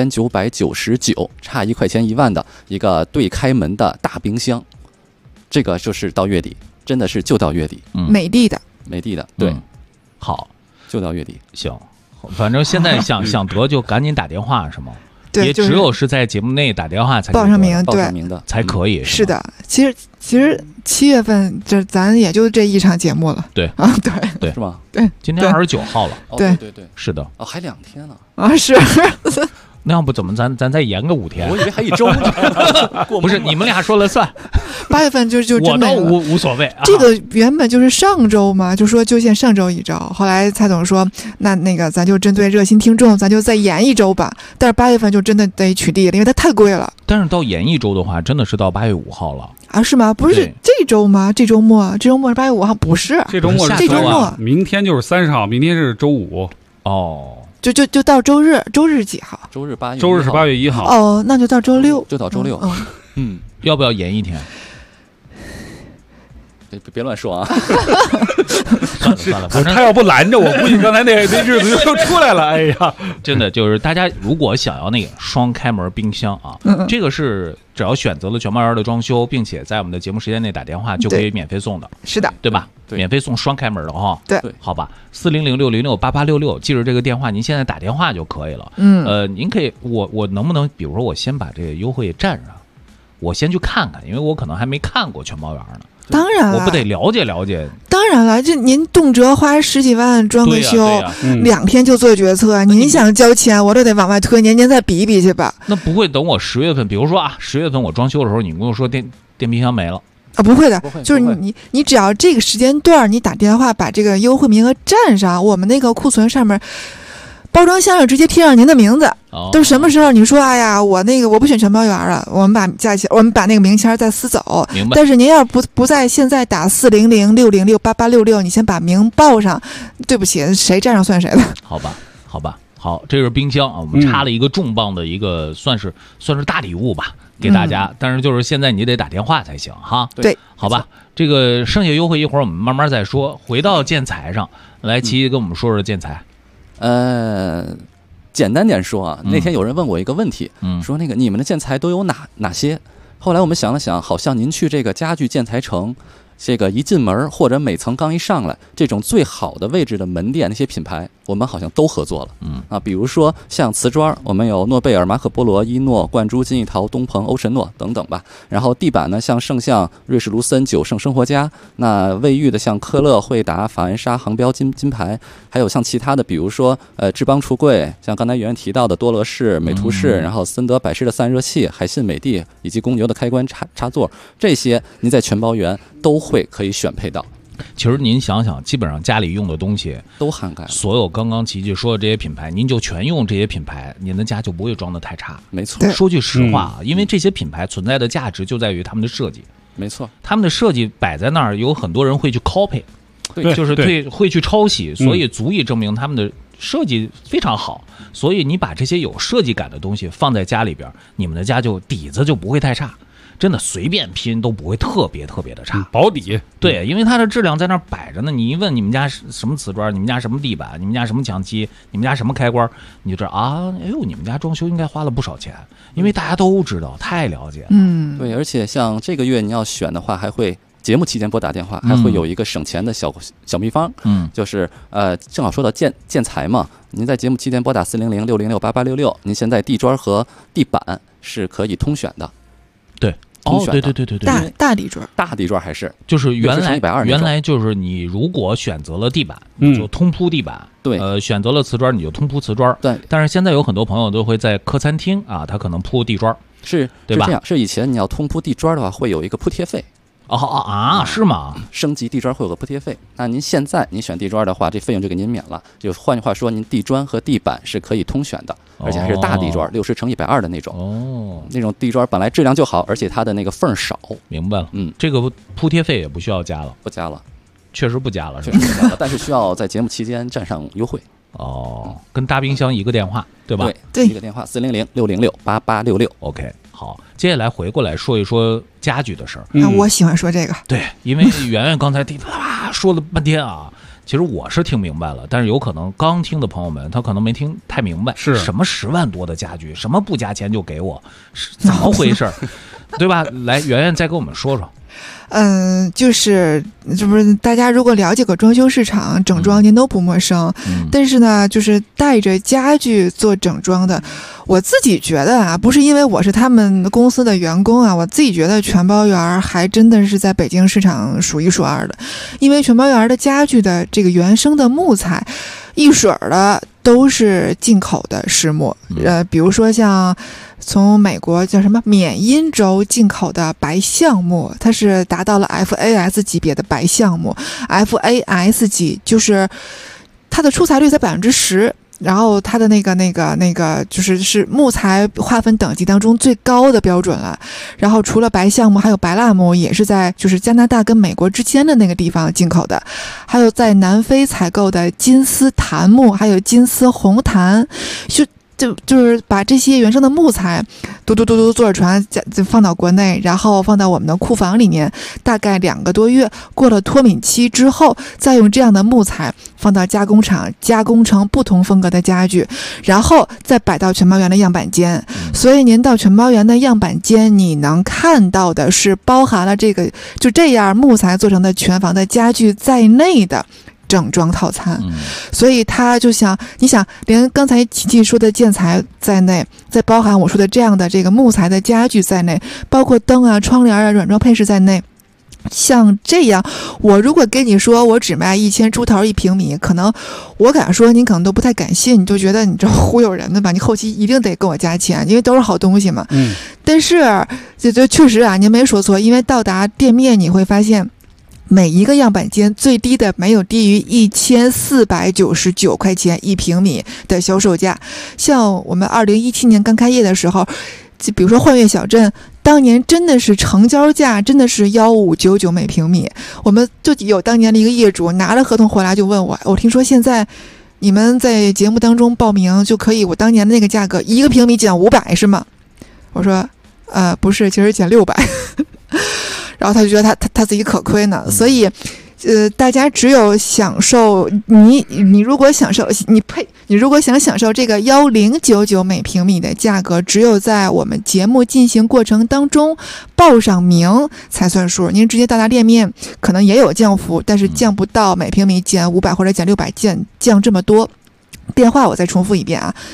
9999，差1块钱1万的一个对开门的大冰箱。这个就是到月底，真的是就到月底。 美的， 对， 好， 就到月底。 行，反正现在想得就赶紧打电话，是吗？ 对， 也只有是在节目内打电话才报上名， 报上名的才可以。 是的，其实7月份这咱也就这一场节目了。 对啊， 对，是吗？ 对， 今天29号了。 对， 是的。 哦，还2天呢。 啊，是。 那要不怎么咱再延个5天？ 我以为还1周呢。 不是，你们俩说了算。 8月份就我倒无所谓。 这个原本就是上周嘛，就说就限上周1周。后来蔡总说，那个咱就针对热心听众，咱就再延1周吧。但是8月份就真的得取缔了，因为它太贵了。 但是到延1周的话，真的是到8月5号了啊？是吗？不是这周吗？这周末是8月5号，不是？ 这周末是这周末， 明天就是30号，明天是周5。 哦。 就到周日是几号？ 周日是8 月1号。 哦，那就到周6， 就到周6。 要不要延1天？ 别乱说啊！ 算了， 他要不拦着我，估计刚才那日子就出来了。哎呀， 真的就是大家如果想要那个双开门冰箱啊，这个是只要选择了全猫园的装修，并且在我们的节目时间内打电话就可以免费送的。 是的， 对吧？免费送双开门的哈。 对， 好吧，400-606-8866，记住这个电话，您现在打电话就可以了。您可以，我能不能，比如说我先把这个优惠占上，我先去看看，因为我可能还没看过全猫园呢。 当然了， 我不得了解了解。 当然了，这您动辄花10几万装个修，2天就做决策，您想交钱，我都得往外推，您再比一比去吧。 那不会等我10月份，比如说啊，10月份我装修的时候，你跟我说电冰箱没了， 不会的，就是你只要这个时间段你打电话把这个优惠名额占上，我们那个库存上面包装箱上直接贴上您的名字。都什么时候你说哎呀我不选全包圆了，我们把那个名签再撕走。 明白。 但是您要不在现在打400-606-8866，你先把名报上，对不起，谁占上算谁的。 好吧，好，这是冰箱啊，我们插了一个重磅的一个算是大礼物吧，给大家。但是就是现在你得打电话才行哈。 对， 好吧，这个剩下优惠一会儿我们慢慢再说。回到建材上来，齐跟我们说说建材。 简单点说啊，那天有人问我一个问题，说那个你们的建材都有哪些？后来我们想了想，好像您去这个家具建材城，这个一进门或者每层刚一上来，这种最好的位置的门店那些品牌，我们好像都合作了。比如说像瓷砖，我们有诺贝尔、马可波罗、伊诺、冠珠、金艺陶、东鹏、欧神诺等等吧。然后地板呢，像圣象、瑞士卢森、久胜生活家。那卫浴的像科勒、惠达、法恩莎、航标金牌，还有像其他的，比如说志邦橱柜，像刚才圆圆提到的多乐士、美图仕，然后森德百世的散热器、海信美的以及公牛的开关插座，这些您在全包圆都会可以选配到。 其实您想想，基本上家里用的东西都涵盖所有刚刚齐齐说的这些品牌，您就全用这些品牌，您的家就不会装得太差。 没错， 说句实话啊，因为这些品牌存在的价值就在于他们的设计。 没错， 他们的设计摆在那儿，有很多人会去 copy， 就是会去抄袭，所以足以证明他们的设计非常好。所以你把这些有设计感的东西放在家里边，你们的家就底子就不会太差。真的随便拼都不会特别的差， 保底。 对，因为它的质量在那儿摆着呢。你一问你们家什么瓷砖，你们家什么地板，你们家什么墙漆，你们家什么开关，你就知道啊，哎呦，你们家装修应该花了不少钱，因为大家都知道，太了解了。 对，而且像这个月你要选的话，还会节目期间拨打电话，还会有一个省钱的小秘方。就是正好说到建材嘛，您在节目期间拨打400-606-8866，您现在地砖和地板是可以通选的。 对。对， 大地砖， 大地砖还是就是原来就是你如果选择了地板，你就通铺地板。 对， 选择了瓷砖你就通铺瓷砖。 对， 但是现在有很多朋友都会在客餐厅啊，他可能铺地砖，对吧？ 是这样，是以前你要通铺地砖的话，会有一个铺贴费。 是吗？ 升级地砖会有个铺贴费。那您现在你选地砖的话，这费用就给您免了。就换句话说，您地砖和地板是可以通选的，而且还是大地砖，60×120的那种。那种地砖本来质量就好，而且它的那个缝少。 明白了。这个铺贴费也不需要加了。 不加了， 确实不加了， 但是需要在节目期间占上优惠。 跟大冰箱一个电话，对吧？ 对， 一个电话400-606-8866。 OK。好，接下来回过来说一说家具的事儿。 我喜欢说这个。 对，因为圆圆刚才说了半天啊，其实我是听明白了，但是有可能刚听的朋友们他可能没听太明白， 是什么 10万多的家具，什么不加钱就给我，是怎么回事？对吧？来，圆圆再跟我们说说。 就是大家如果了解过装修市场，整装您都不陌生。但是呢，就是带着家具做整装的，我自己觉得啊，不是因为我是他们公司的员工啊，我自己觉得全包圆还真的是在北京市场数一数二的，因为全包圆的家具的这个原生的木材，一水儿的都是进口的实木，比如说像从美国叫什么缅因州进口的白橡木，它是达到了 FAS 级别的白橡木。FAS 级就是它的出材率在10%，然后它的那个就是木材划分等级当中最高的标准了。然后除了白橡木，还有白蜡木，也是在就是加拿大跟美国之间的那个地方进口的，还有在南非采购的金丝檀木，还有金丝红檀，就是把这些原生的木材嘟坐着船放到国内，然后放到我们的库房里面，大概2个多月过了脱敏期之后，再用这样的木材放到加工厂加工成不同风格的家具，然后再摆到全包圆的样板间。所以您到全包圆的样板间，你能看到的是包含了这个就这样木材做成的全房的家具在内的整装套餐。所以他就想，你想连刚才琪琪说的建材在内，再包含我说的这样的这个木材的家具在内，包括灯啊、窗帘啊、软装配饰在内， 像这样，我如果跟你说我只卖1000出头1平米，可能我敢说您可能都不太敢信，你就觉得你这忽悠人的吧，你后期一定得跟我加钱，因为都是好东西嘛。但是这确实啊，您没说错，因为到达店面你会发现，每一个样板间最低的没有低于1499块钱1平米的销售价。像我们2017年刚开业的时候，就比如说幻悦小镇，当年真的是成交价真的是1599每平米。我们就有当年的一个业主拿了合同回来就问我听说现在你们在节目当中报名就可以，我当年的那个价格1个平米减500是吗？我说不是，其实减600。然后他就觉得他自己可亏呢，所以大家只有享受你如果享受你如果想享受这个1099每平米的价格，只有在我们节目进行过程当中报上名才算数。您直接到达店面可能也有降幅，但是降不到每平米减500或者减600降这么多。电话我再重复一遍啊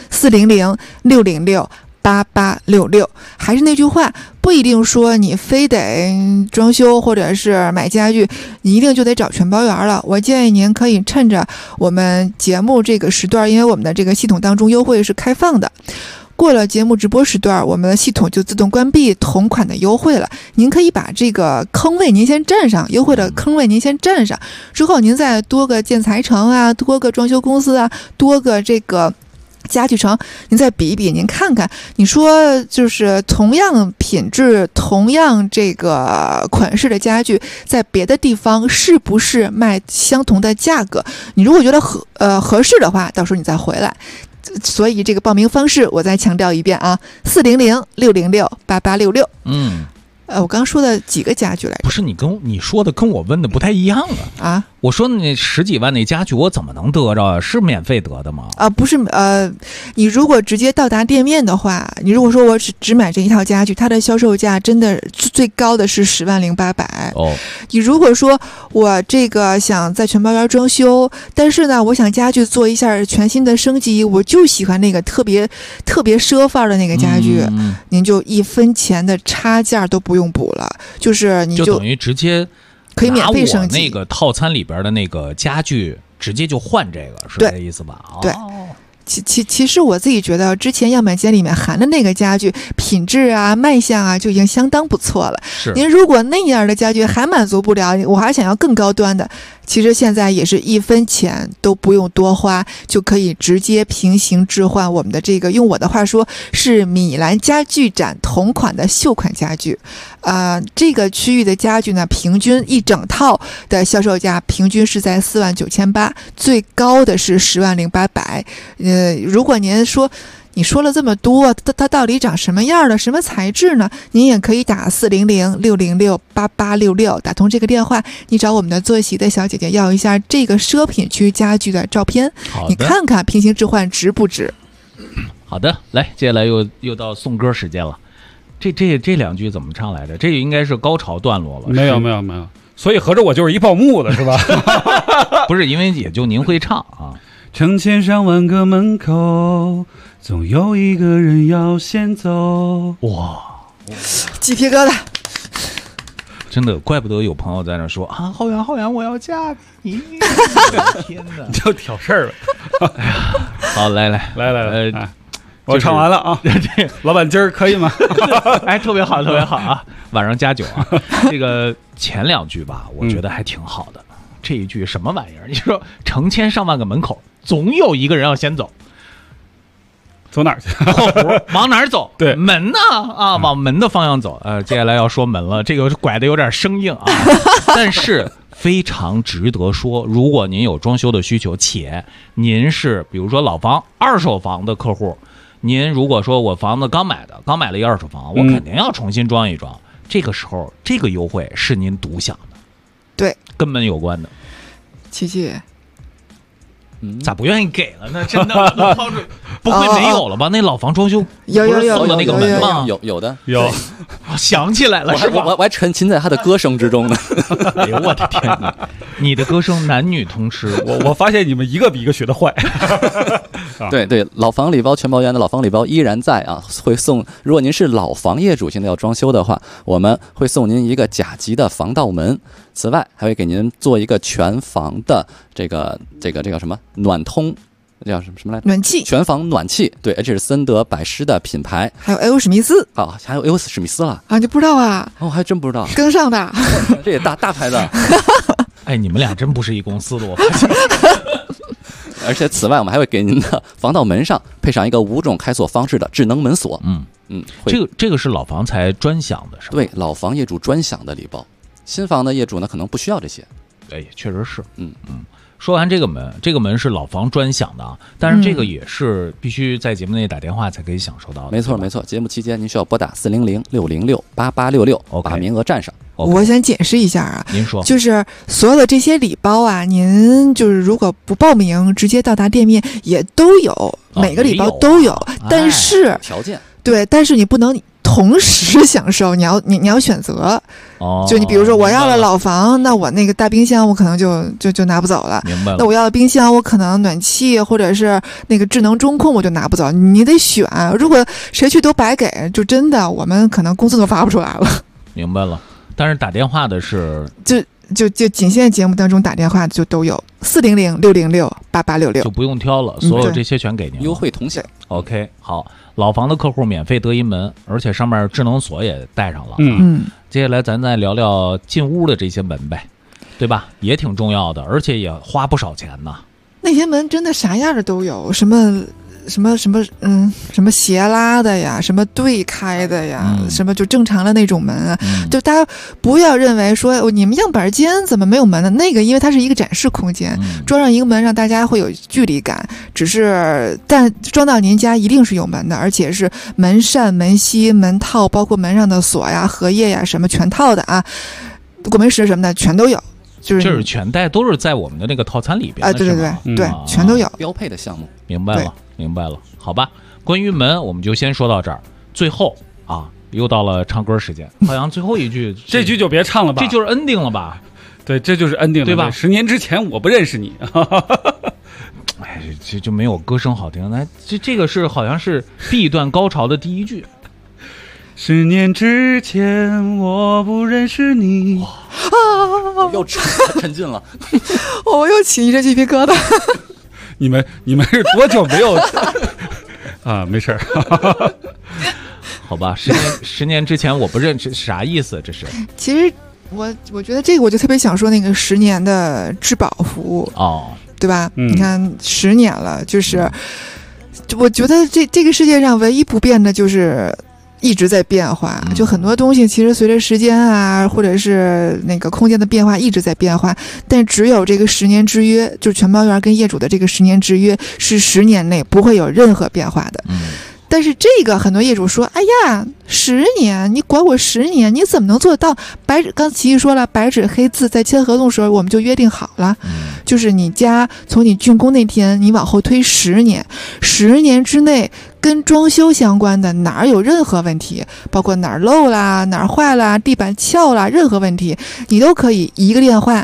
，400-606-8866。还是那句话，不一定说你非得装修或者是买家具，你一定就得找全包员了。我建议您可以趁着我们节目这个时段，因为我们的这个系统当中优惠是开放的，过了节目直播时段，我们的系统就自动关闭同款的优惠了。您可以把这个坑位您先占上，优惠的坑位您先占上，之后您再多个建材城啊，多个装修公司啊，多个这个家具城，您再比一比，您看看，你说就是同样品质、同样这个款式的家具，在别的地方是不是卖相同的价格？你如果觉得合适的话，到时候你再回来。所以这个报名方式我再强调一遍啊，400-606-8866。我刚说的几个家具来着？ 不是你说的跟我问的不太一样啊！我说那10几万那家具我怎么能得着啊？是免费得的吗？ 不是，你如果直接到达店面的话，你如果说我只买这一套家具，它的销售价真的最高的是10.8万。你如果说我这个想在全包园装修，但是呢，我想家具做一下全新的升级，我就喜欢那个特别奢范的那个家具，您就1分钱的差价都不用补了，就是你就等于直接可以免费升级。 那个套餐里边的那个家具直接就换这个，是这意思吧？ 对。其实我自己觉得，之前样板间里面含的那个家具品质啊、卖相啊，就已经相当不错了。 是。 您如果那样的家具还满足不了，我还想要更高端的，其实现在也是1分钱都不用多花，就可以直接平行置换我们的这个，用我的话说是米兰家具展同款的秀款家具。这个区域的家具呢，平均一整套的销售价平均是在49800，最高的是10.8万。如果您说你说了这么多，它到底长什么样的，什么材质呢？您也可以打400-606-8866，打通这个电话，你找我们的坐席的小姐姐要一下这个奢品区家具的照片，你看看平行置换值不值？ 好的，来，接下来又到颂歌时间了。这2句怎么唱来着？这应该是高潮段落了。 没有，所以合着我就是一泡沫的是吧？ 不是，因为也就您会唱啊。 成千上万个门口，总有一个人要先走。 哇， 鸡皮疙瘩！ 真的，怪不得有朋友在那说啊，浩源，我要嫁给你！天哪， 你就挑事儿了。 哎呀，好，来， 我唱完了啊，老板今儿可以吗？ 哎，特别好啊！晚上加酒啊。这个前2句吧，我觉得还挺好的。这一句什么玩意儿？你说成千上万个门口，总有一个人要先走， 走哪儿去？ 往哪儿走？ 对， 门呢？往门的方向走。接下来要说门了，这个拐的有点生硬啊，但是非常值得说。如果您有装修的需求，且您是比如说老房、二手房的客户。您如果说我房子刚买了一二手房，我肯定要重新装一装。这个时候，这个优惠是您独享的， 对， 跟门有关的。 琪琪， 咋不愿意给了呢？真的，不会没有了吧？那老房装修有送的那个门吗？ 有的， 想起来了，是吧？ 我还沉浸在他的歌声之中呢。 哎呦我的天哪！你的歌声男女通吃， 我发现你们一个比一个学得坏。 对对，老房礼包全包圆的老房礼包依然在啊，会送。如果您是老房业主，现在要装修的话，我们会送您一个甲级的防盗门。此外，还会给您做一个全房的这个叫什么暖通。叫什么来着？ 暖气， 全房暖气，对，而且是森德百诗的品牌， 还有 A.O. 史密斯啊，还有 A.O. 史密斯了啊，你不知道啊？ 哦，还真不知道， 跟上的， 这也大牌子。 哎，你们俩真不是一公司的，我发现。 而且此外，我们还会给您的防盗门上配上一个5种开锁方式的智能门锁。 这个是老房才专享的，是吧？ 对，老房业主专享的礼包，新房的业主呢可能不需要这些。 哎，确实是，说完这个门是老房专享的啊，但是这个也是必须在节目内打电话才可以享受到的。 没错没错，节目期间您需要拨打400-606-8866，把名额占上。 我想解释一下啊， 您说， 就是所有的这些礼包啊，您就是如果不报名，直接到达店面也都有，每个礼包都有，但是条件对，但是你不能同时享受，你要选择。就你比如说我要了老房，那我那个大冰箱我可能就拿不走了。 明白了。 那我要了冰箱，我可能暖气或者是那个智能中控我就拿不走，你得选。如果谁去都白给，就真的我们可能工资都发不出来了。 明白了。但是打电话的是就仅限节目当中打电话就都有400-606-8866， 就不用挑了，所有这些全给您， 优惠同享。 OK， 好，老房的客户免费得一门，而且上面智能锁也带上了。接下来咱再聊聊进屋的这些门呗，对吧？也挺重要的，而且也花不少钱呢。 那些门真的啥样的都有，什么斜拉的呀，什么对开的呀，什么就正常的那种门啊，就大家不要认为说你们样板间怎么没有门呢？那个因为它是一个展示空间，装上一个门让大家会有距离感，但装到您家一定是有门的，而且是门扇、门吸、门套，包括门上的锁呀、荷叶呀什么全套的啊，过门石什么的全都有。 就是全带都是在我们的那个套餐里边啊，对，全都有标配的项目。 明白了，好吧。关于门，我们就先说到这儿。最后啊，又到了唱歌时间，好像最后一句， 这句就别唱了吧， 这就是 ending 了吧？ 对，这就是 ending 了， 对吧 ？10年之前我不认识你， 哎，这就没有歌声好听。那这个是好像是 B 段高潮的第一句。 10年之前我不认识你， 又沉浸了， 我又起一阵鸡皮疙瘩。 你们是多久没有啊？没事儿， 好吧。10年之前我不认识，啥意思？这是？ 其实我觉得这个我就特别想说那个10年的质保服务哦， 对吧？你看10年了，就是我觉得这个世界上唯一不变的就是一直在变化，就很多东西其实随着时间啊，或者是那个空间的变化一直在变化，但只有这个10年之约，就是全包园跟业主的这个10年之约是10年内不会有任何变化的。但是这个很多业主说，哎呀，10年你管我10年，你怎么能做得到？刚琪琪说了，白纸黑字，在签合同的时候我们就约定好了，就是你家从你竣工那天你往后推10年，10年之内跟装修相关的哪儿有任何问题，包括哪儿漏啦、哪儿坏啦、地板翘啦，任何问题你都可以一个电话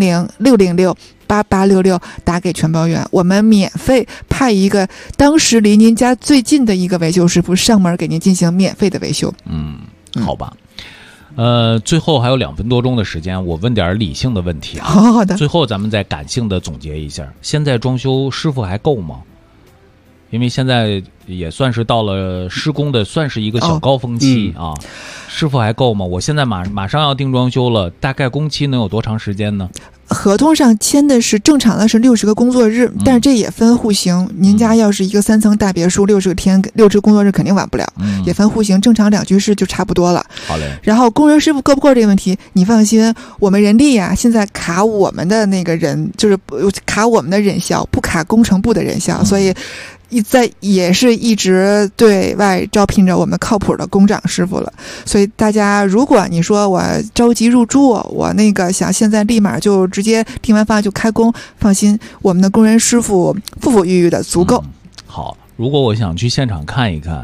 400-606-8866打给全包园，我们免费派一个当时离您家最近的一个维修师傅上门给您进行免费的维修。 好吧。最后还有2分多钟的时间，我问点理性的问题啊。 好的。 最后咱们再感性的总结一下，现在装修师傅还够吗？因为现在也算是到了施工的算是一个小高峰期啊，师傅还够吗？我现在马上要定装修了，大概工期能有多长时间呢？ 合同上签的是正常的是60个工作日，但是这也分户型。您家要是一个3层大别墅，60个工作日肯定晚不了，也分户型，正常2居室就差不多了。 好嘞。 然后工人师傅够不够这个问题，你放心，我们人力呀，现在卡我们的那个人，就是卡我们的人效，不卡工程部的人效，所以也是一直对外招聘着我们靠谱的工长师傅了。所以大家如果你说我着急入住，我那个想现在立马就直接订完房就开工，放心，我们的工人师傅富裕的足够。 好，如果我想去现场看一看，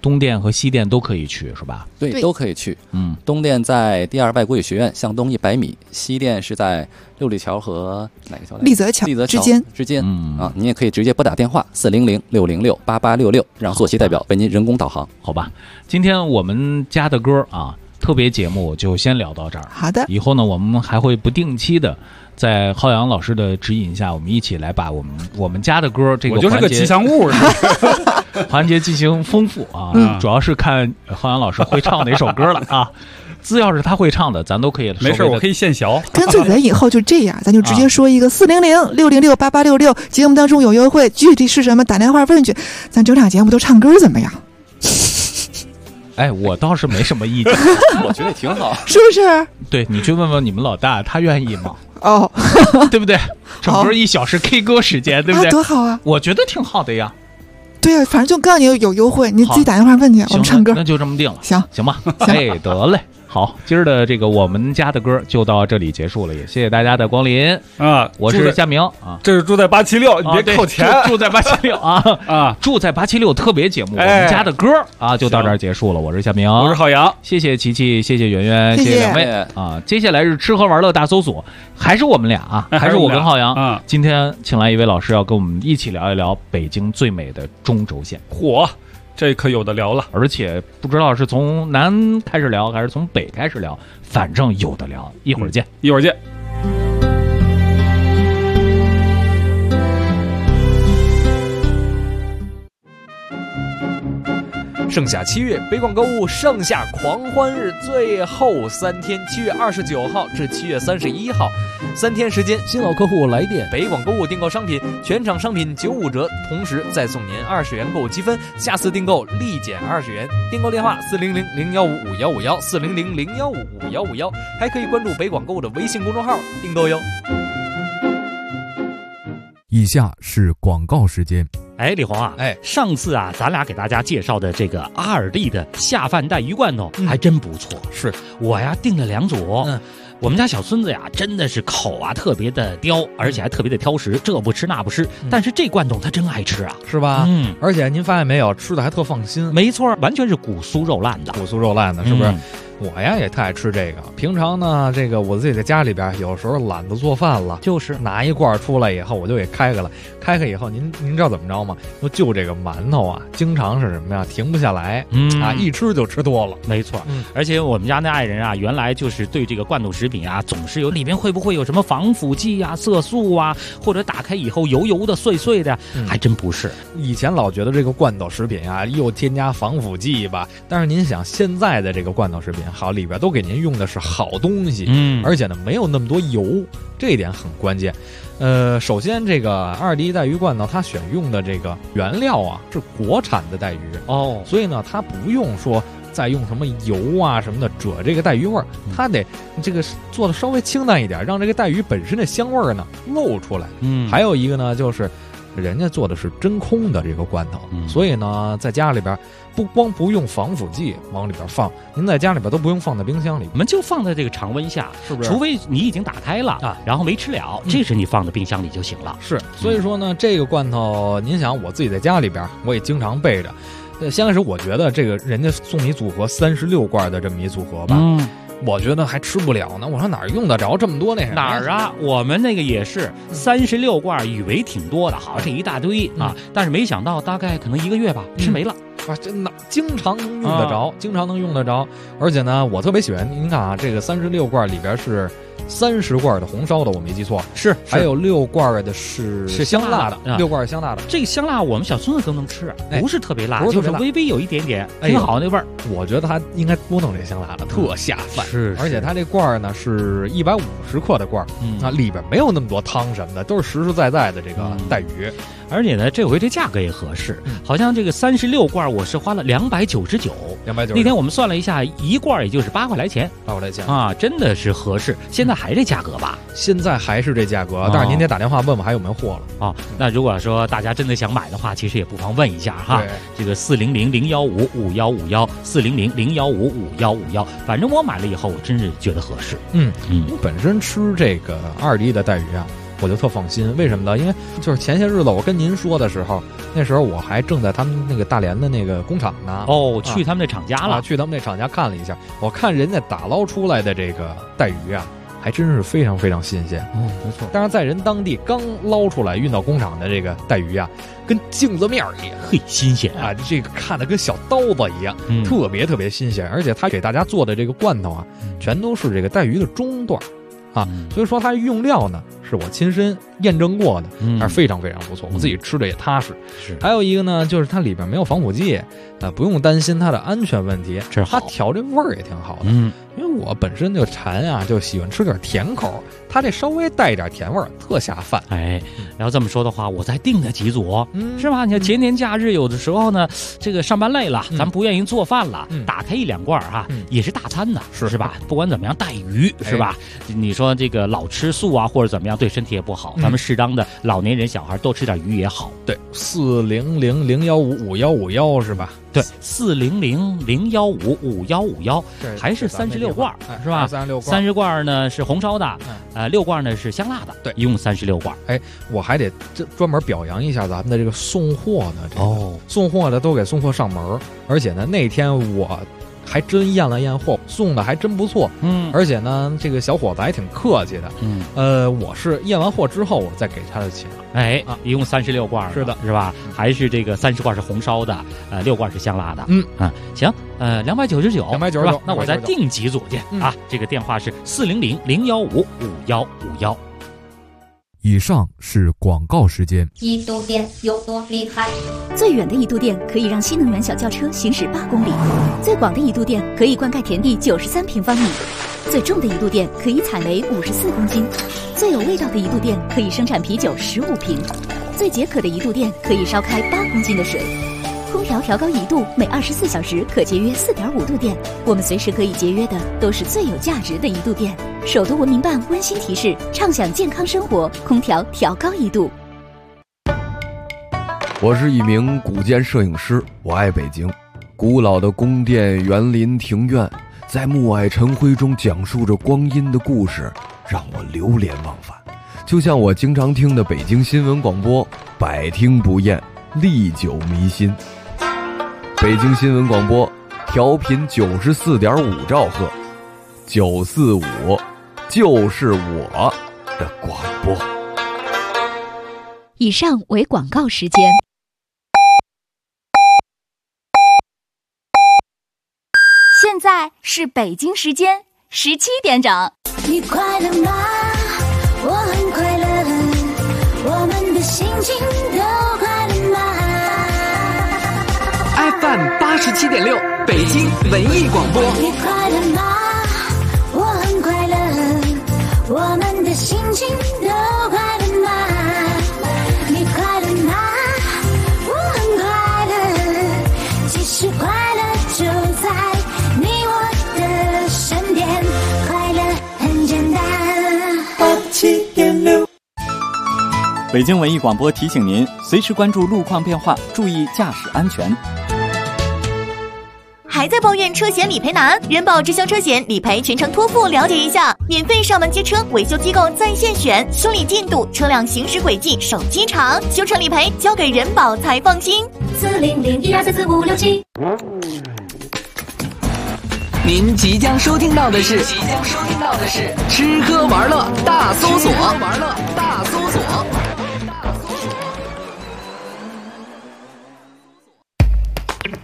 东电和西电都可以去是吧？ 对，都可以去。东电在第2外国语学院向东100米，西电是在六里桥和哪个桥？ 立泽桥之间。 您也可以直接拨打电话400-606-8866，让坐席代表为您人工导航。 好吧，今天我们家的歌啊，特别节目就先聊到这儿。 好的， 以后呢，我们还会不定期的在浩洋老师的指引下，我们一起来把我们家的歌这个我就是个吉祥物环节进行丰富啊。主要是看浩洋老师会唱哪首歌了啊。只要是他会唱的，咱都可以。 没事，我可以现学。 干脆咱以后就这样，咱就直接说一个400-606-8866，节目当中有优惠，具体是什么打电话问去，咱整场节目都唱歌怎么样？ 哎，我倒是没什么意见， 我觉得挺好， 是不是？ 对，你去问问你们老大，他愿意吗？ 哦， 对不对？整个1小时 K 歌时间，对不对？ 多好啊！ 我觉得挺好的呀。 对啊，反正就告诉你有优惠，你自己打电话问去，我们唱歌。 那就这么定了。 行吧。哎，得嘞。好，今儿的这个我们家的歌就到这里结束了，也谢谢大家的光临啊！ 我是夏明啊， 这是住在876，你别扣钱。 住在876啊住在876特别节目，我们家的歌啊就到这儿结束了。我是夏明， 我是浩洋， 谢谢琪琪，谢谢圆圆，谢谢两位啊！接下来是吃喝玩乐大搜索，还是我们俩啊，还是我跟浩洋啊。今天请来一位老师要跟我们一起聊一聊北京最美的中轴线。 嚯！这可有的聊了， 而且不知道是从南开始聊还是从北开始聊，反正有的聊。一会儿见， 一会儿见。 盛夏7月，北广购物盛夏狂欢日最后3天，7月29号至7月31号，3天时间，新老客户来电北广购物订购商品，全场商品95折，同时再送您20元购物积分，下次订购立减20元。订购电话400-015-5151，400-015-5151，还可以关注北广购物的微信公众号订购哟。 以下是广告时间。 哎，李红啊，上次啊，咱俩给大家介绍的这个阿尔蒂的下饭带鱼罐头还真不错。 是我呀订了2组。我们家小孙子呀，真的是口啊特别的刁，而且还特别的挑食，这不吃那不吃。但是这罐头他真爱吃啊， 是吧？而且您发现没有，吃的还特放心。 没错，完全是骨酥肉烂的， 骨酥肉烂的，是不是？我呀也特爱吃这个。平常呢，这个我自己在家里边，有时候懒得做饭了， 就是拿一罐出来以后，我就给开开了。开开以后，您知道怎么着吗？就这个馒头啊，经常是什么呀，停不下来，一吃就吃多了。 没错，而且我们家那爱人啊，原来就是对这个罐头食品啊，总是有里面会不会有什么防腐剂啊、色素啊，或者打开以后油油的、碎碎的，还真不是。 以前老觉得这个罐头食品啊，又添加防腐剂吧，但是您想，现在的这个罐头食品，好，里边都给您用的是好东西，而且呢没有那么多油，这一点很关键。首先这个阿尔蒂带鱼罐头，它选用的这个原料啊是国产的带鱼所以呢它不用说再用什么油啊什么的遮这个带鱼味儿，它得这个做的稍微清淡一点，让这个带鱼本身的香味儿呢露出来。还有一个呢就是人家做的是真空的这个罐头，所以呢在家里边不用防腐剂往里边放，您在家里边都不用放在冰箱里， 我们就放在这个常温下， 是不是？ 除非你已经打开了啊，然后没吃了，这时你放在冰箱里就行了。 是，所以说呢，这个罐头，您想我自己在家里边我也经常备着。先开始我觉得这个人家送你组合36罐的这么一组合吧，我觉得还吃不了呢。我说哪儿用得着这么多那什么？ 哪儿啊？我们那个也是36罐，以为挺多的，好像一大堆啊，但是没想到大概可能1个月吧，吃没了。 真的经常能用得着，经常能用得着。而且呢，我特别喜欢，您看啊，这个36罐里边是30罐的红烧的，我没记错， 是还有6罐的是香辣的，6罐香辣的。 这个香辣我们小孙子都能吃，不是特别辣，就是微微有一点点，挺好那味儿。 我觉得他应该多弄这香辣的，特下饭。 是， 而且他这罐呢是150克的罐，里边没有那么多汤什么的，都是实实在在的这个带鱼。 而且呢，这回这价格也合适，好像这个36罐我是花了299。那天我们算了一下，一罐也就是8块来钱 ，8块来钱啊，真的是合适。现在还这价格吧？ 现在还是这价格，但是您得打电话问问还有没有货了啊。那如果说大家真的想买的话，其实也不妨问一下哈。这个400-015-5151，400-015-5151，反正我买了以后，我真是觉得合适。 本身吃这个阿尔蒂的带鱼啊。 我就特放心。为什么呢？因为就是前些日子我跟您说的时候，那时候我还正在他们那个大连的那个工厂呢。 去他们那厂家了， 去他们那厂家看了一下，我看人家打捞出来的这个带鱼啊，还真是非常非常新鲜。 没错。 当然，在人当地刚捞出来运到工厂的这个带鱼啊，跟镜子面一样， 嘿，新鲜啊！这个看着跟小刀子一样，特别特别新鲜。而且他给大家做的这个罐头啊，全都是这个带鱼的中段啊，所以说它用料呢是我亲身验证过的，还是非常非常不错，我自己吃的也踏实。 是， 还有一个呢，就是它里边没有防腐剂，不用担心它的安全问题。它调这味儿也挺好的，因为我本身就馋啊，就喜欢吃点甜口，它这稍微带一点甜味儿，特下饭。 然后这么说的话，我再订了几组，是吧？你看节年假日有的时候呢，这个上班累了，咱不愿意做饭了，打开1-2罐哈，也是大餐呢，是吧？不管怎么样，带鱼是吧？你说这个老吃素啊，或者怎么样，对身体也不好。咱们适当的老年人、小孩多吃点鱼也好。 对，400-015-5151是吧？ 对，400-015-5151，还是36罐，是吧？30罐呢是红烧的，6罐呢是香辣的， 对， 一共36罐。 我还得专门表扬一下咱们的这个送货的送货的都给送货上门，而且呢那天我还真验了验货，送的还真不错。而且呢这个小伙子还挺客气的。我是验完货之后我再给他的钱。 一共36罐， 是的， 是吧？还是这个30罐是红烧的，6罐是香辣的。行，299，那我再订几组去啊。这个电话是400-015-5151。 以上是广告时间。 一度电有多厉害？最远的一度电可以让新能源小轿车行驶8公里，最广的一度电可以灌溉田地93平方米，最重的一度电可以采煤54公斤，最有味道的一度电可以生产啤酒15瓶，最解渴的一度电可以烧开8公斤的水。空调调高1度，每24小时可节约4.5度电。我们随时可以节约的都是最有价值的一度电。首都文明办温馨提示：畅享健康生活，空调调高1度。 我是一名古建摄影师，我爱北京。古老的宫殿、园林、庭院，在暮霭晨辉中讲述着光阴的故事，让我流连忘返。就像我经常听的北京新闻广播，百听不厌，历久弥新。北京新闻广播调频94.5兆赫，945就是我的广播。 以上为广告时间。现在是北京时间17点整。 你快乐吗？我很快乐，我们的心情都快乐吗？ FM 87.6，北京文艺广播。 你快乐吗？我很快乐，我们的心情都快乐吗？你快乐吗？我很快乐，其实快乐就在你我的身边，快乐很简单。87.6。 北京文艺广播提醒您，随时关注路况变化，注意驾驶安全。 还在抱怨车险理赔难？人保直销车险理赔全程托付了解一下，免费上门接车，维修机构在线选，修理进度、车辆行驶轨迹、手机查，修车理赔交给人保才放心。 400-1234567。 您即将收听到的是吃喝玩乐大搜索。